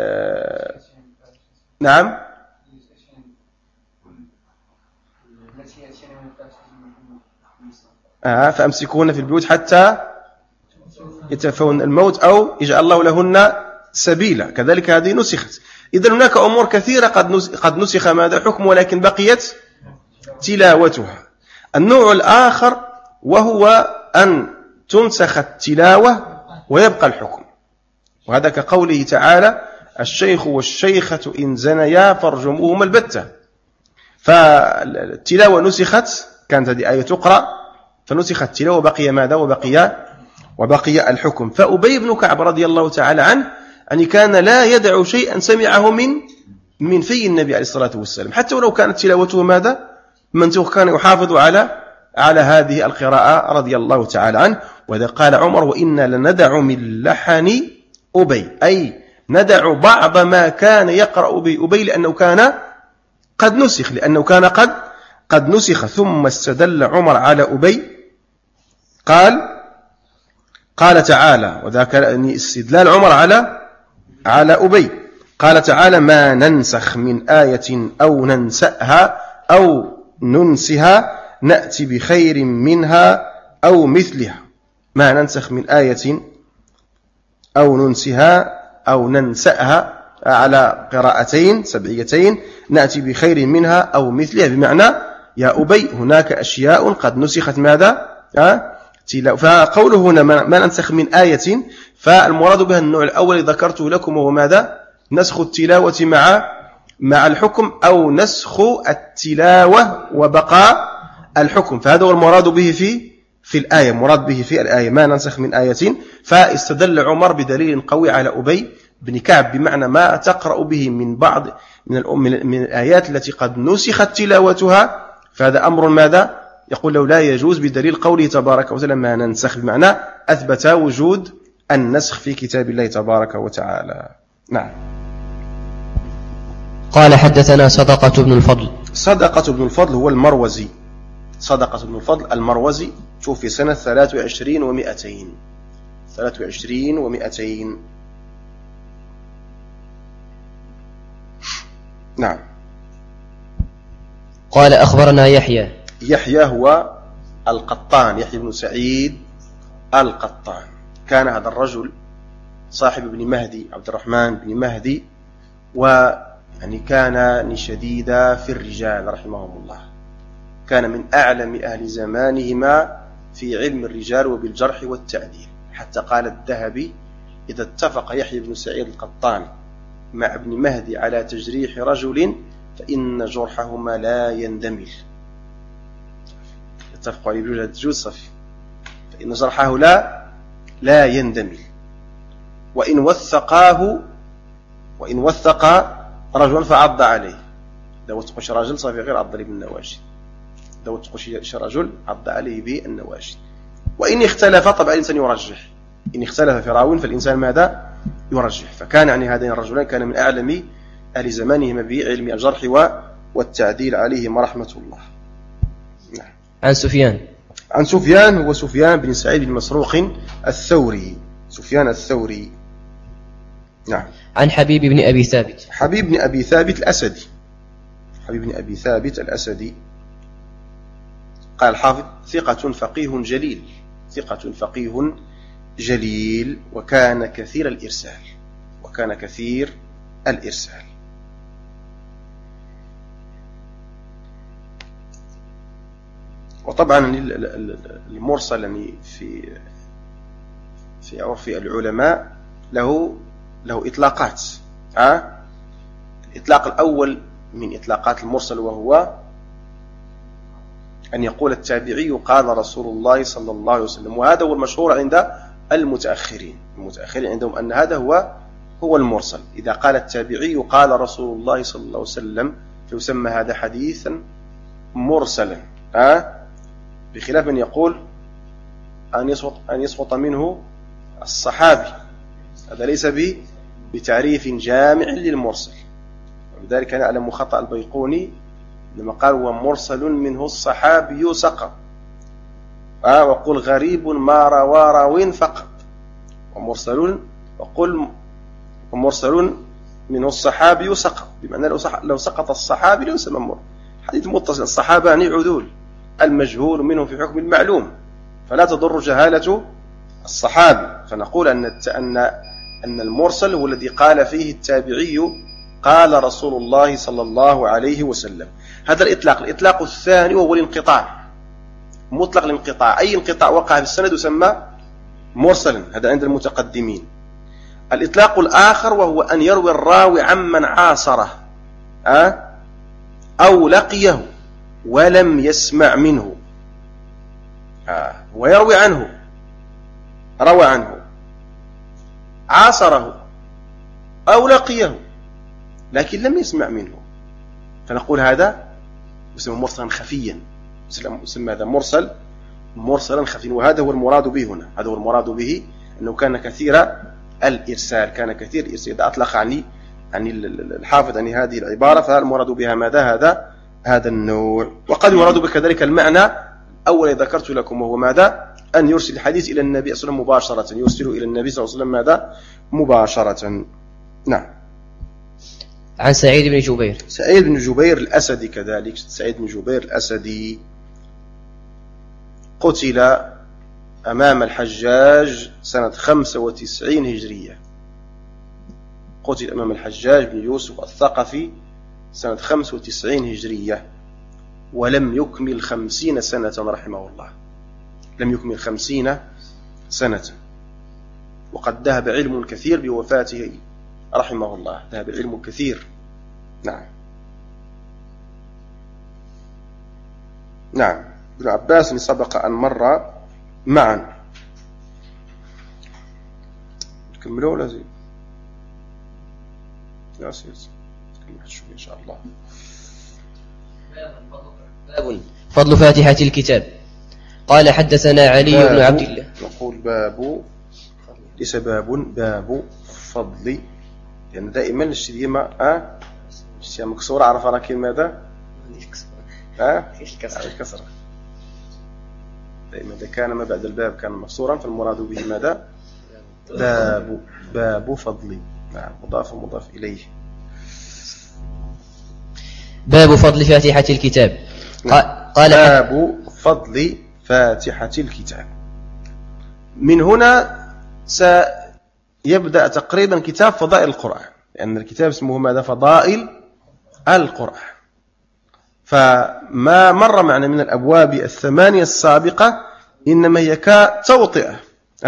نعم فأمسكوهن في البيوت حتى يتوفون الموت أو يجعل الله لهن سبيلا، كذلك هذه نسخت. إذن هناك أمور كثيرة قد نسخ ماذا حكم، ولكن بقيت تلاوتها. النوع الآخر وهو أن تنسخ التلاوة ويبقى الحكم، وهذا كقوله تعالى: الشيخ والشيخة إن زنيا فارجموهما البتة. فالتلاوة نسخت، كانت هذه آية تقرأ فنسخت التلاوة، وبقي ماذا؟ وبقي الحكم. فأبي بن كعب رضي الله تعالى عنه يعني كان لا يدع شيئا سمعه من في النبي عليه الصلاة والسلام، حتى ولو كانت تلاوته ماذا؟ منسوخ، كان يحافظ على هذه القراءة رضي الله تعالى عنه. وإذا قال عمر: وإنا لندع من لحن أبي، أي ندع بعض ما كان يقرأ به أبي لأنه كان قد نسخ. ثم استدل عمر على أبي، قال تعالى، وذاك استدلال عمر على أبي، قال تعالى: ما ننسخ من آية أو ننسأها أو ننسها نأتي بخير منها أو مثلها. ما ننسخ من آية أو ننسها أو ننسأها على قراءتين سبعيتين نأتي بخير منها أو مثلها، بمعنى يا أبي هناك أشياء قد نسخت ماذا؟ فقوله هنا ما ننسخ من آية، فالمراد بها النوع الأول ذكرته لكم، وهو ماذا؟ نسخ التلاوة مع الحكم، أو نسخ التلاوة وبقاء الحكم. فهذا هو المراد به في الآية، مراد به في الآية ما ننسخ من آية. فاستدل عمر بدليل قوي على أبي بن كعب، بمعنى ما تقرأ به من بعض من الآيات التي قد نسخت تلاوتها، فهذا أمر ماذا؟ يقول له لا يجوز، بدليل قوله تبارك وتعالى: ما ننسخ، بمعنى أثبت وجود النسخ في كتاب الله تبارك وتعالى. نعم. قال: حدثنا صدقة بن الفضل. صدقة بن الفضل هو المروزي، صدقة بن الفضل المروزي، توفي سنة 23 و200. نعم. قال: أخبرنا يحيى هو القطان، يحيى بن سعيد القطان. كان هذا الرجل صاحب ابن مهدي، عبد الرحمن بن مهدي، ويعني كان شديدا في الرجال رحمهم الله. كان من أعلم أهل زمانهما في علم الرجال وبالجرح والتعديل، حتى قال الذهبي: إذا اتفق يحيى بن سعيد القطان مع ابن مهدي على تجريح رجل فإن جرحهما لا يندمل. اتفقوا على بوجهة جوز صفي، فإن جرحه لا يندمل. وإن وثق رجلا فعض عليه، إذا وثقش رجل صافي غير عض عليه بالنواجذ، إذا وثقش رجل عض عليه بالنواجذ. وإن اختلف طبعا الإنسان يرجح، إن اختلف في راو فالإنسان ماذا؟ يرجح. فكان يعني هذين الرجلان كان من أعلم أهل زمانهما بعلم الجرح والتعديل عليهم رحمة الله. نعم. عن سفيان هو سفيان بن سعيد بن مسروق الثوري، سفيان الثوري. نعم. عن حبيب بن أبي ثابت. حبيب بن أبي ثابت الأسدي، حبيب بن أبي ثابت الأسدي. قال الحافظ: ثقة فقيه جليل، ثقة فقيه جليل، وكان كثير الإرسال. وطبعا المرسل يعني في عرف العلماء له إطلاقات. الإطلاق الأول من إطلاقات المرسل وهو أن يقول التابعي: قال رسول الله صلى الله عليه وسلم. وهذا هو المشهور عند المتأخرين عندهم أن هذا هو المرسل. إذا قال التابعي: قال رسول الله صلى الله عليه وسلم، فيسمى هذا حديثا مرسلا، بخلاف من يقول أن يسقط منه الصحابي. هذا ليس بتعريف جامع للمرسل، ولذلك أنا أعلم خطأ البيقوني لما قال ومرسل منه الصحابي سقط، وقل غريب ما روى راو فقط، وقل ومرسل منه الصحابي سقط، بمعنى لو سقط الصحابي لا يسمى مرسل. حديث متصل، الصحابة عدول، المجهول منهم في حكم المعلوم، فلا تضر جهالة الصحابي. فنقول أن المرسل هو الذي قال فيه التابعي قال رسول الله صلى الله عليه وسلم. هذا الإطلاق الثاني وهو الانقطاع، مطلق الانقطاع، أي انقطاع وقع في السند يسمى مرسلا، هذا عند المتقدمين. الإطلاق الآخر وهو أن يروي الراوي عمن عاصره أو لقيه ولم يسمع منه، ويروي عنه، روى عنه، عاصره أو لقيه لكن لم يسمع منه، فنقول هذا يسمى مرسلا خفيا، يسمى هذا مرسلا خفيا. وهذا هو المراد به هنا، هذا هو المراد به أنه كان كثير الإرسال، كان كثير الإرسال. إذا أطلق عني الحافظ عن هذه العبارة فالمراد بها ماذا؟ هذا النوع. وقد يراد بكذلك المعنى أولا ذكرت لكم، وهو ماذا؟ أن يرسل الحديث إلى النبي صلى الله عليه وسلم مباشرة، يرسل إلى النبي صلى الله عليه وسلم ماذا؟ مباشرة. نعم. عن سعيد بن جبير الأسدي كذلك. سعيد بن جبير الأسدي قتل أمام الحجاج سنة 95 هجرية، قتل أمام الحجاج بن يوسف الثقفي سنة 95 هجرية، ولم يكمل 50 سنة رحمه الله، لم يكمل 50 سنة، وقد ذهب علم كثير بوفاته رحمه الله، ذهب علم كثير. نعم. ابن عباس سبق أن مر معا. نكمله ولا زين؟ لا سيدي نكمل شوي إن شاء الله. باب فضل فاتحة الكتاب. قال حدثنا علي بن عبد الله. نقول باب، ليس باب فضل، يعني دائما الشديمة مكسورة، عرف أنا ماذا؟ الكسرة. دائما إذا كان ما بعد الباب كان مكسورا فالمراد به ماذا؟ باب فضل. نعم، مضاف إليه. باب فضل فاتحة الكتاب. قال باب فضل فاتحة الكتاب. من هنا سيبدأ تقريبا كتاب فضائل القرآن، لأن الكتاب اسمه ماذا؟ فضائل القرآن. فما مر معنا من الأبواب 8 السابقة إنما هي كتوطئة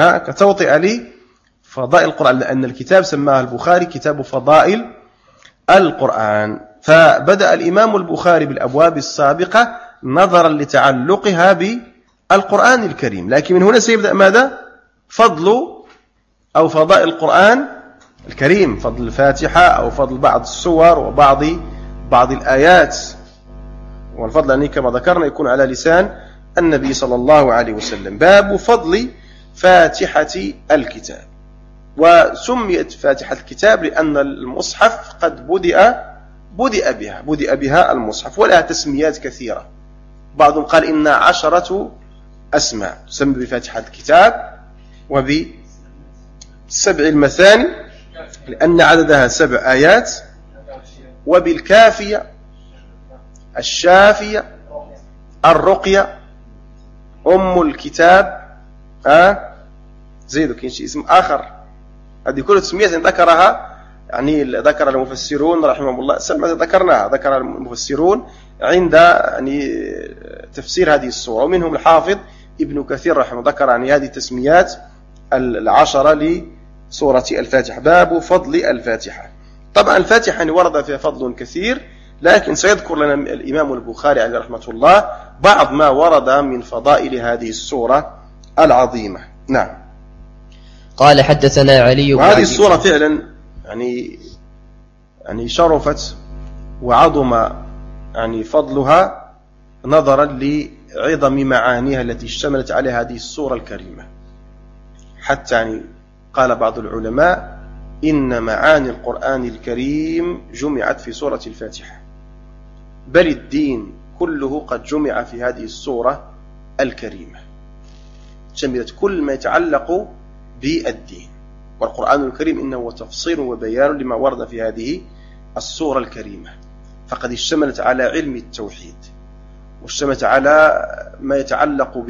لفضائل القرآن، لأن الكتاب سماه البخاري كتاب فضائل القرآن. فبدأ الإمام البخاري بالأبواب السابقة نظرا لتعلقها بالقرآن الكريم، لكن من هنا سيبدأ ماذا؟ فضل أو فضائل القرآن الكريم، فضل الفاتحة أو فضل بعض السور وبعض الآيات. والفضل يعني كما ذكرنا يكون على لسان النبي صلى الله عليه وسلم. باب فضل فاتحة الكتاب. وسميت فاتحة الكتاب لأن المصحف قد بدأ بها المصحف، ولها تسميات كثيرة. بعضهم قال إن 10 أسماء تسمى بفاتحة الكتاب، وب7 المثاني لأن عددها 7 آيات، وبالكافية، الشافية، الرقية، أم الكتاب، زيدو كاين شي اسم آخر. هذه كل تسميات ذكرها، يعني ذكر المفسرون رحمهم الله، ذكرناها، ذكر المفسرون عند يعني تفسير هذه السورة، ومنهم الحافظ ابن كثير رحمه ذكر يعني هذه التسميات 10 لسورة الفاتحة. باب فضل الفاتحة. طبعا الفاتحة يعني ورد فيها فضل كثير، لكن سيذكر لنا الإمام البخاري عليه رحمة الله بعض ما ورد من فضائل هذه السورة العظيمة. نعم. قال حدثنا علي بن عبد الله. وهذه السورة فعلا يعني شرفت وعظم يعني فضلها نظرا لعظم معانيها التي اشتملت عليها هذه السورة الكريمة، حتى يعني قال بعض العلماء إن معاني القرآن الكريم جمعت في سورة الفاتحة، بل الدين كله قد جمع في هذه السورة الكريمة، شملت كل ما يتعلق بالدين. والقرآن الكريم إنه تفصيل وبيان لما ورد في هذه السورة الكريمة، فقد اشتملت على علم التوحيد، واشتملت على ما يتعلق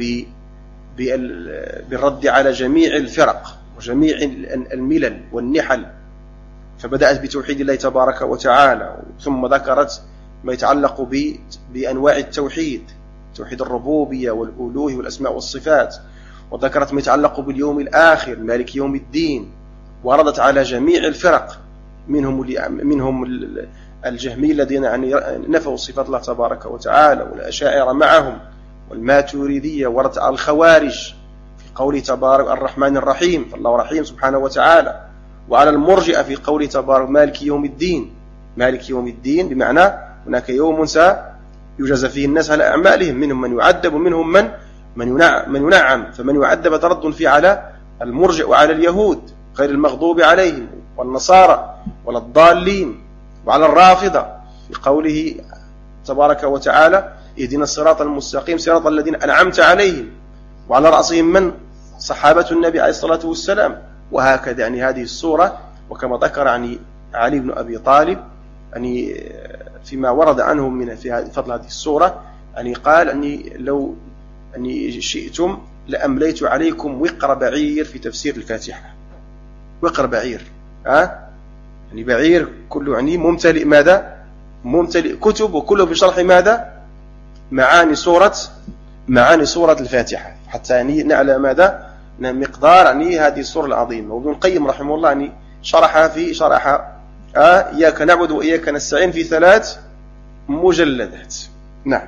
بالرد على جميع الفرق وجميع الملل والنحل، فبدأت بتوحيد الله تبارك وتعالى، ثم ذكرت ما يتعلق بأنواع التوحيد، توحيد الربوبية والألوهية والأسماء والصفات، وذكرت ما يتعلق باليوم الآخر مالك يوم الدين، وردت على جميع الفرق، منهم الجهمية الذين نفوا صفات الله تبارك وتعالى، والأشاعرة معهم، والماتريدية، وردت على الخوارج في قوله تبارك الرحمن الرحيم، فالله رحيم سبحانه وتعالى، وعلى المرجئة في قوله تبارك مالك يوم الدين. مالك يوم الدين بمعنى هناك يوم سيجازى فيه الناس على أعمالهم، منهم من يعذب ومنهم من ينعم، فمن يعذب ترد فيه على المرجئ وعلى اليهود غير المغضوب عليهم والنصارى ولا الضالين، وعلى الرافضة في قوله تبارك وتعالى اهدنا الصراط المستقيم صراط الذين أنعمت عليهم، وعلى رأسهم من صحابة النبي عليه الصلاة والسلام. وهكذا هذه السورة، وكما ذكر علي بن أبي طالب فيما ورد عنه من في فضل هذه السورة قال لو شئتم لأمليت عليكم وقر بعير في تفسير الفاتحة. وقر بعير بعير كله ممتلئ ماذا؟ ممتلئ كتب، وكله بشرح ماذا؟ معاني سورة الفاتحة، حتى نعلم ماذا؟ مقدار هذه السورة العظيمة. وابن القيم رحمه الله شرح إياك نعبد وإياك نستعين في 3 مجلدات. نعم.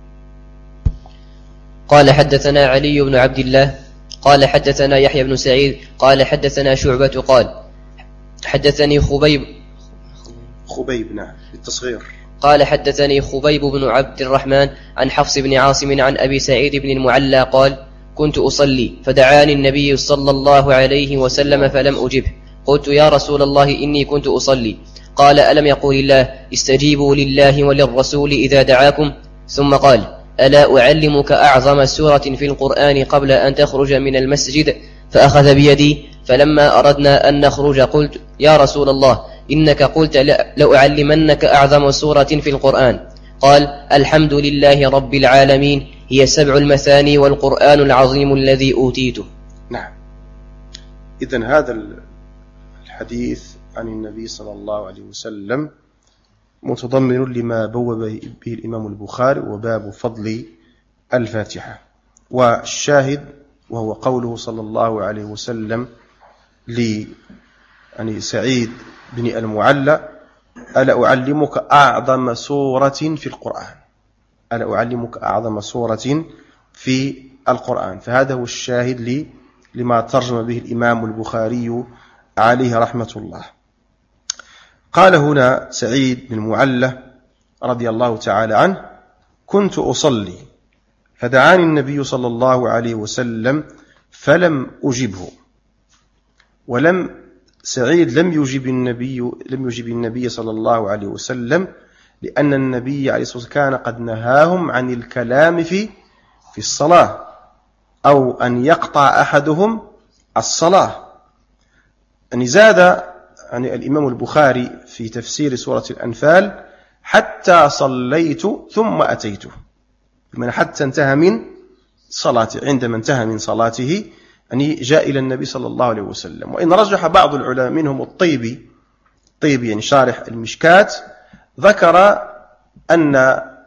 قال حدثنا علي بن عبد الله قال حدثنا يحيى بن سعيد قال حدثنا شعبة قال حدثني خبيب نعم بالتصغير. قال حدثني خبيب بن عبد الرحمن عن حفص بن عاصم عن أبي سعيد بن المعلى قال كنت أصلي فدعاني النبي صلى الله عليه وسلم فلم أجبه، قلت يا رسول الله إني كنت أصلي، قال ألم يقول الله استجيبوا لله وللرسول إذا دعاكم، ثم قال ألا أعلمك أعظم سورة في القرآن قبل أن تخرج من المسجد، فأخذ بيدي، فلما أردنا أن نخرج قلت يا رسول الله إنك قلت لأعلمنك أعظم سورة في القرآن، قال الحمد لله رب العالمين هي 7 المثاني والقرآن العظيم الذي أوتيته. نعم. إذن هذا الحديث عن النبي صلى الله عليه وسلم متضمن لما بوب به الإمام البخاري وباب فضل الفاتحة، والشاهد وهو قوله صلى الله عليه وسلم سعيد بن المعلى ألا أعلمك أعظم سورة في القرآن، ألا أعلمك أعظم سورة في القرآن. فهذا هو الشاهد لما ترجم به الإمام البخاري عليه رحمة الله. قال هنا سعيد بن المعلى رضي الله تعالى عنه كنت أصلي فدعاني النبي صلى الله عليه وسلم فلم أجبه. سعيد لم يجب النبي صلى الله عليه وسلم، لأن النبي عليه الصلاة والسلام كان قد نهاهم عن الكلام في الصلاة، أو أن يقطع أحدهم الصلاة. زاد الإمام البخاري في تفسير سورة الأنفال حتى صليت ثم أتيته، من حتى انتهى من صلاته، عندما انتهى من صلاته جاء إلى النبي صلى الله عليه وسلم. وإن رجح بعض العلماء منهم الطيبي شارح المشكات، ذكر أن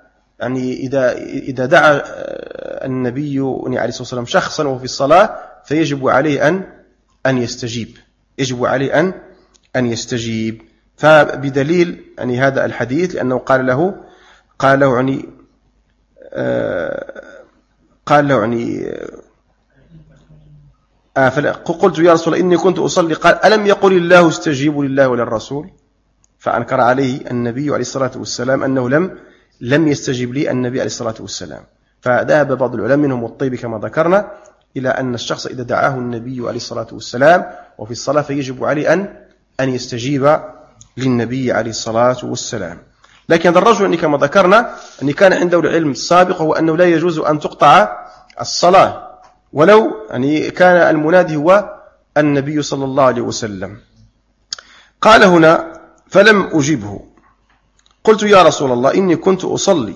إذا دعا النبي عليه الصلاة والسلام شخصا وهو في الصلاة فيجب عليه أن يستجيب، يجب عليه أن يستجيب. فبدليل هذا الحديث، لأنه قال له قلت يا رسول الله إني كنت أصلي، قال ألم يقل الله استجيبوا لله وللرسول؟ فأنكر عليه النبي عليه الصلاة والسلام أنه لم يستجيب لي النبي عليه الصلاة والسلام. فذهب بعض العلماء منهم الطيبي كما ذكرنا إلى أن الشخص إذا دعاه النبي عليه الصلاة والسلام وفي الصلاة فيجب عليه أن يستجيب للنبي عليه الصلاة والسلام. لكن هذا الرجل كما ذكرنا أن كان عنده العلم السابق هو أنه لا يجوز أن تقطع الصلاة ولو كان المنادي هو النبي صلى الله عليه وسلم. قال هنا: فلم أجبه، قلت: يا رسول الله إني كنت أصلي.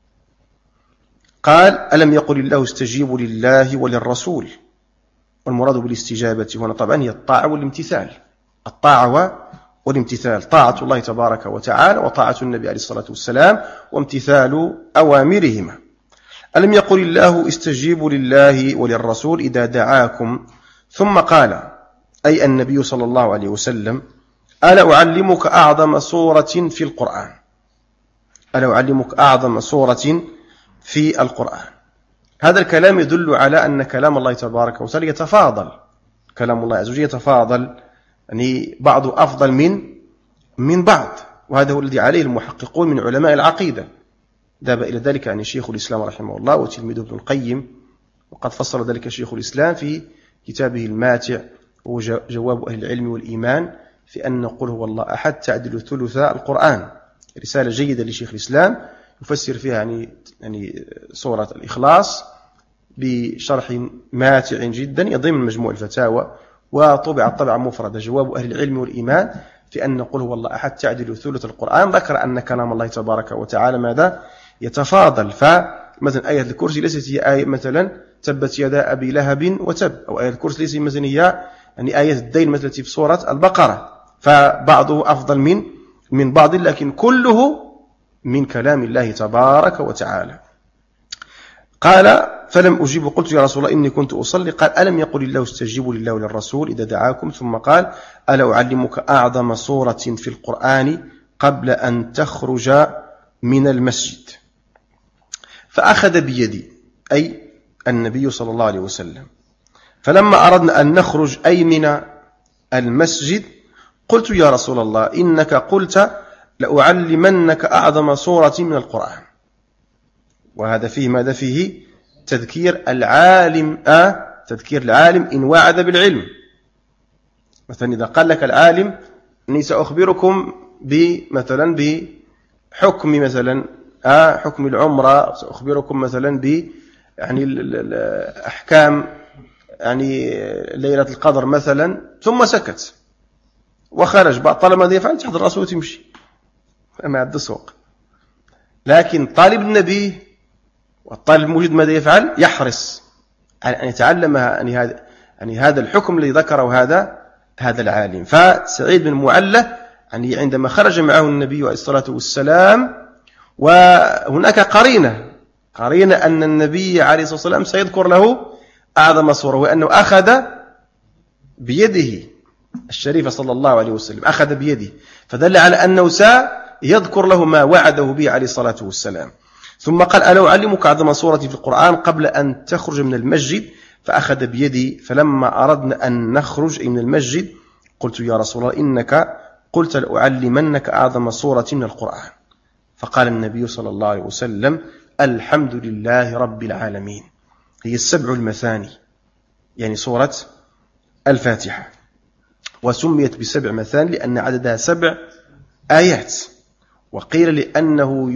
قال: ألم يقل الله استجيبوا لله وللرسول؟ والمراد بالاستجابة هنا طبعا هي الطاعة والامتثال، الطاعة والامتثال، طاعة الله تبارك وتعالى وطاعة النبي عليه الصلاة والسلام وامتثال أوامرهما. ألم يقل الله استجيبوا لله وللرسول إذا دعاكم؟ ثم قال، أي النبي صلى الله عليه وسلم: ألا أعلمك أعظم سورة في القرآن؟ ألا أعلمك أعظم سورة في القرآن؟ هذا الكلام يدل على أن كلام الله تبارك وتعالى يتفاضل، كلام الله عز وجل يتفاضل، يعني بعض أفضل من بعض، وهذا هو الذي عليه المحققون من علماء العقيدة. ذهب إلى ذلك عن شيخ الإسلام رحمه الله وتلميذه ابن القيم، وقد فصل ذلك شيخ الإسلام في كتابه الماتع وهو جواب أهل العلم والإيمان في أن قل هو الله أحد تعدل ثلث القرآن. رسالة جيدة لشيخ الإسلام يفسر فيها يعني سورة الإخلاص بشرح ماتع جدا ضمن مجموع الفتاوى، وطبعت طبعا مفردة جواب أهل العلم والإيمان في أن قل هو الله أحد تعدل ثلث القرآن. ذكر أن كلام الله تبارك وتعالى ماذا؟ يتفاضل. فمثلا آية الكرسي ليست هي آية مثلا تبت يدا أبي لهب وتب، أو آية الكرسي ليست مثلا هي يعني آية الدين مثلا في سورة البقرة، فبعضه أفضل من بعض، لكن كله من كلام الله تبارك وتعالى. قال: فلم أجيب، قلت: يا رسول الله إني كنت أصلي. قال: ألم يقل الله استجيبوا لله وللرسول إذا دعاكم؟ ثم قال: ألا أعلمك أعظم سورة في القرآن قبل أن تخرج من المسجد؟ فأخذ بيدي، أي النبي صلى الله عليه وسلم، فلما أردنا أن نخرج أي من المسجد قلت: يا رسول الله إنك قلت لأعلمنك أعظم سورة من القرآن. وهذا فيه ماذا؟ فيه تذكير العالم، تذكير العالم إن وعد بالعلم. مثلا إذا قال لك العالم إني سأخبركم مثلا بحكم مثلا حكم العمرة، سأخبركم مثلا يعني الأحكام يعني ليلة القدر مثلا، ثم سكت وخرج بعد طالما ماذا يفعل؟ تحضر رأسه وتمشي ما عاد سوق. لكن طالب النبي والطالب الموجود ماذا يفعل؟ يحرص على أن يتعلم يعني هذا الحكم الذي ذكره هذا العالم. فسعيد بن معلة يعني عندما خرج معه النبي عليه الصلاة والسلام، وهناك قرينة أن النبي عليه الصلاة والسلام سيذكر له أعظم سورة، وأنه أخذ بيده الشريفة صلى الله عليه وسلم، أخذ بيده، فدل على أنه سيذكر له ما وعده به عليه الصلاة والسلام. ثم قال: ألا أعلمك أعظم سورة في القرآن قبل أن تخرج من المسجد؟ فأخذ بيدي، فلما أردنا أن نخرج من المسجد قلت: يا رسول الله إنك قلت لأعلمنك أعظم سورة من القرآن. فقال النبي صلى الله عليه وسلم: الحمد لله رب العالمين. هي 7 المثاني، يعني سورة الفاتحة، وسميت ب7 مثاني لأن عددها 7 آيات، وقيل لأنه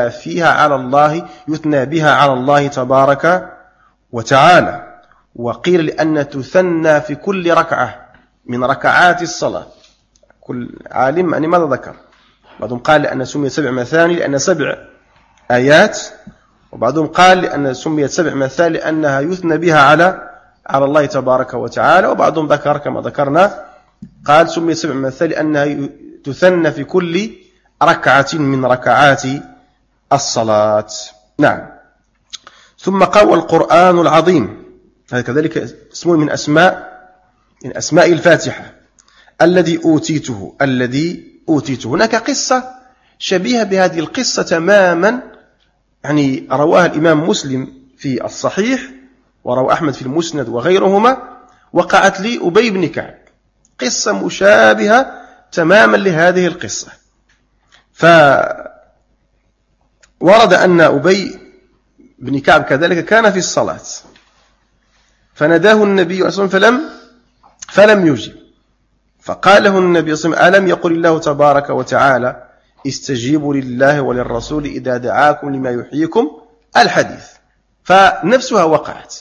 يثنى بها على الله تبارك وتعالى، وقيل لأن تثنى في كل ركعة من ركعات الصلاة. كل عالم يعني ماذا ذكر؟ بعضهم قال لأن سميت 7 مثاني لأن 7 آيات، وبعضهم قال لأن سميت 7 مثاني لأنها يثنى بها على الله تبارك وتعالى، وبعضهم ذكر كما ذكرنا قال سميت 7 مثاني لأنها تثنى في كل ركعة من ركعات الصلاة. نعم. ثم قال: والقرآن العظيم، هذا كذلك اسم من أسماء الفاتحة، الذي أوتيته. هناك قصة شبيهة بهذه القصة تماما، يعني رواها الإمام مسلم في الصحيح وروى أحمد في المسند وغيرهما، وقعت لي أبي بن كعب، قصة مشابهة تماما لهذه القصة. فورد أن أبي بن كعب كذلك كان في الصلاة، فناداه النبي صلى الله عليه وسلم فلم يجب، فقال له النبي صلى الله عليه وسلم: ألم يقل الله تبارك وتعالى استجيبوا لله وللرسول إذا دعاكم لما يحييكم الحديث. فنفسها وقعت.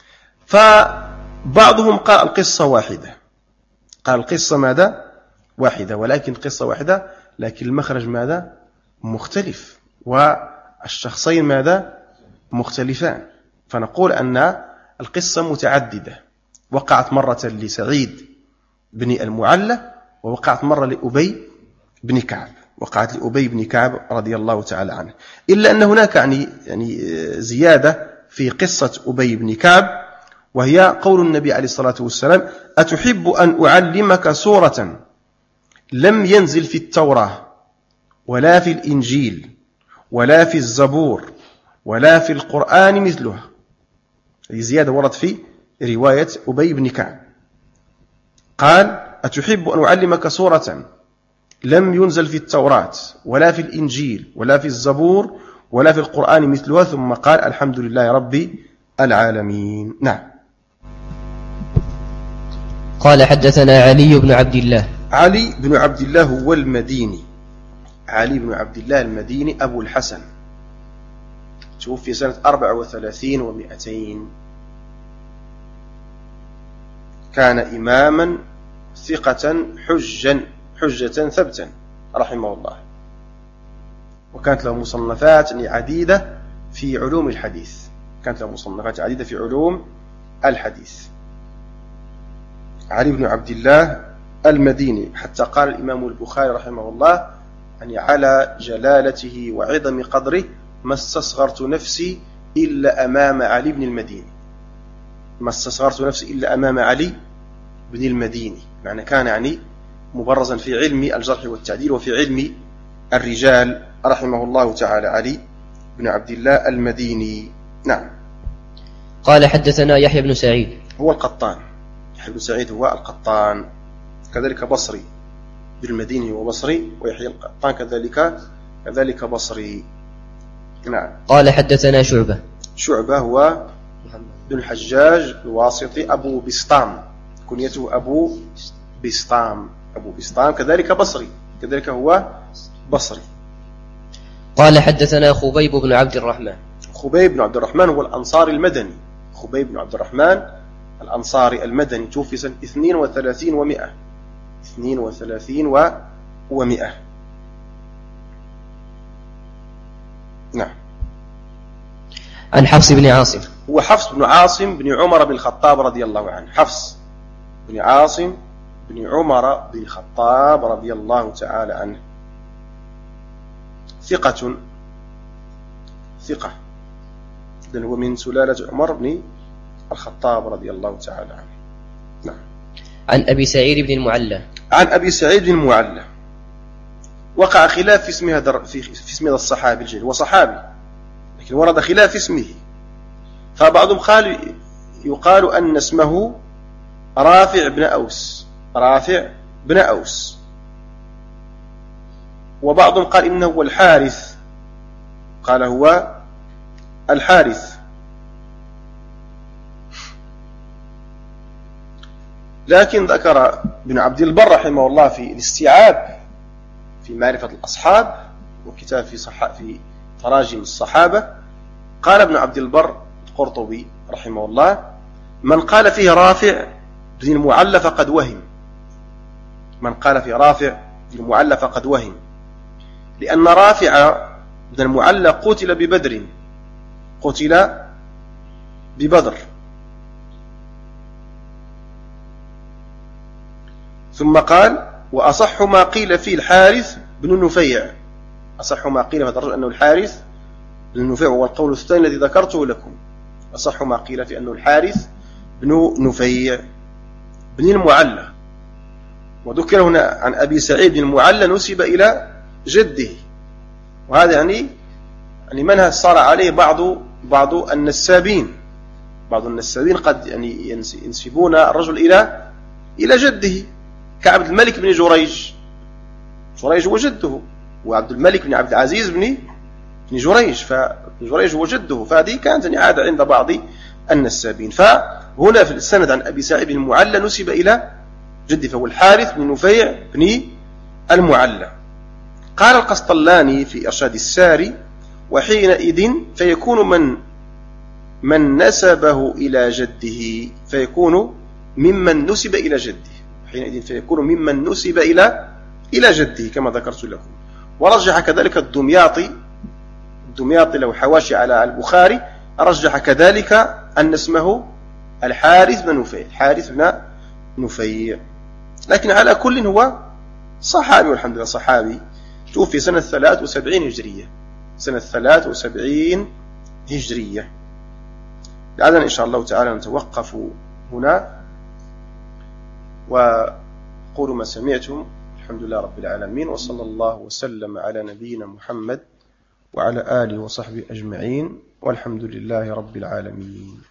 فبعضهم قال القصة واحدة، قال القصة ماذا؟ واحدة، ولكن قصة واحدة لكن المخرج ماذا؟ مختلف، والشخصين ماذا؟ مختلفان. فنقول أن القصة متعددة، وقعت مرة لسعيد بن المعلى، ووقعت مرة لأبي بن كعب، وقعت لأبي بن كعب رضي الله تعالى عنه. إلا أن هناك يعني زيادة في قصة أبي بن كعب، وهي قول النبي عليه الصلاة والسلام: أتحب أن أعلمك سورة لم ينزل في التوراة ولا في الإنجيل ولا في الزبور ولا في القرآن مثلها. هذه زيادة ورد في رواية أبي بن كعب. قال: أتحب أن أعلمك سورة لم ينزل في التوراة ولا في الإنجيل ولا في الزبور ولا في القرآن مثلها، ثم قال: الحمد لله رب العالمين. نعم. قال: حدثنا علي بن عبد الله. علي بن عبد الله هو المديني، علي بن عبد الله المديني أبو الحسن، توفي سنة 34 و200. كان إماما ثقة حجة ثبتا رحمه الله، وكانت له مصنفات عديدة في علوم الحديث، كانت له مصنفات عديدة في علوم الحديث. علي بن عبد الله المديني، حتى قال الإمام البخاري رحمه الله: يعني على جلالته وعظم قدره ما استصغرت نفسي إلا أمام علي بن المديني، ما استصغرت نفسي إلا أمام علي بن المديني، معنى كان يعني مبرزا في علم الجرح والتعديل وفي علم الرجال رحمه الله تعالى، علي بن عبد الله المديني. نعم. قال: حدثنا يحيى بن سعيد هو القطان، يحيى بن سعيد هو القطان، كذلك بصري، بالمديني هو بصري، ويحيى القطان كذلك بصري. نعم. قال: حدثنا شعبة هو بن الحجاج الواسطي أبو بسطام، كنيته أبو بسطام كذلك بصري، كذلك هو بصري. قال: حدثنا خبيب بن عبد الرحمن. خبيب بن عبد الرحمن هو الأنصاري المدني، خبيب بن عبد الرحمن الأنصاري المدني، توفي سنة 32 و100. 32 و100. نعم. عن حفص بن عاصم. هو حفص بن عاصم بن عمر بن الخطاب رضي الله عنه، حفص بن عاصم بن عمر بن الخطاب رضي الله تعالى عنه، ثقة، إذن هو من سلالة عمر بن الخطاب رضي الله تعالى عنه. نعم. عن أبي سعيد بن المعلى. عن أبي سعيد بن المعلى، وقع خلاف في اسم هذا الصحابي الجليل، هو صحابي لكن ورد خلاف في اسمه، فبعضهم قال يقال أن اسمه رافع بن أوس، وبعضهم قال إنه هو الحارث، قال هو الحارث. لكن ذكر ابن عبد البر رحمه الله في الاستيعاب في معرفة الأصحاب، وكتاب في تراجم الصحابة، قال ابن عبد البر القرطبي رحمه الله: من قال فيه رافع بن المعلى فقد وهم، من قال فيه رافع بن المعلى فقد وهم، لأن رافع بن المعلى قتل ببدر، ثم قال: وأصح ما قيل فيه الحارث بن نفيع، أصح ما قيل في هذا الرجل أنه الحارث بن نفيع، والقول الثاني الذي ذكرته لكم، أصح ما قيل في أنه الحارث بن نفيع بن المعلى. وذكر هنا عن أبي سعيد بن المعلى نسب إلى جده، وهذا يعني منهج صار عليه بعض النسابين، قد يعني ينسبون الرجل إلى جده، كعبد الملك بن جريج هو جده، وعبد الملك بن عبد العزيز بن جريج، فجريج هو جده، فهذه كانت عادة عند النسابين. فهنا في السند عن أبي سعيد المعلى نسب إلى جدي، فهو الحارث بن نفيع بن المعلى. قال القسطلاني في إرشاد الساري: وحينئذ فيكون من نسبه إلى جده فيكون ممن نسب إلى جده، حينئذ فيكون ممن نسب إلى جده كما ذكرت لكم. ورجح كذلك الدمياطي له حواشي على البخاري، رجح كذلك أن اسمه الحارث بن نفيع، الحارث بن نفيع. لكن على كل هو صحابي والحمد لله، صحابي، توفي سنة 73 هجرية، سنة 73 هجرية. لعلنا إن شاء الله تعالى نتوقف هنا وقولوا ما سمعتم. الحمد لله رب العالمين، وصلى الله وسلم على نبينا محمد وعلى آله وصحبه أجمعين، والحمد لله رب العالمين.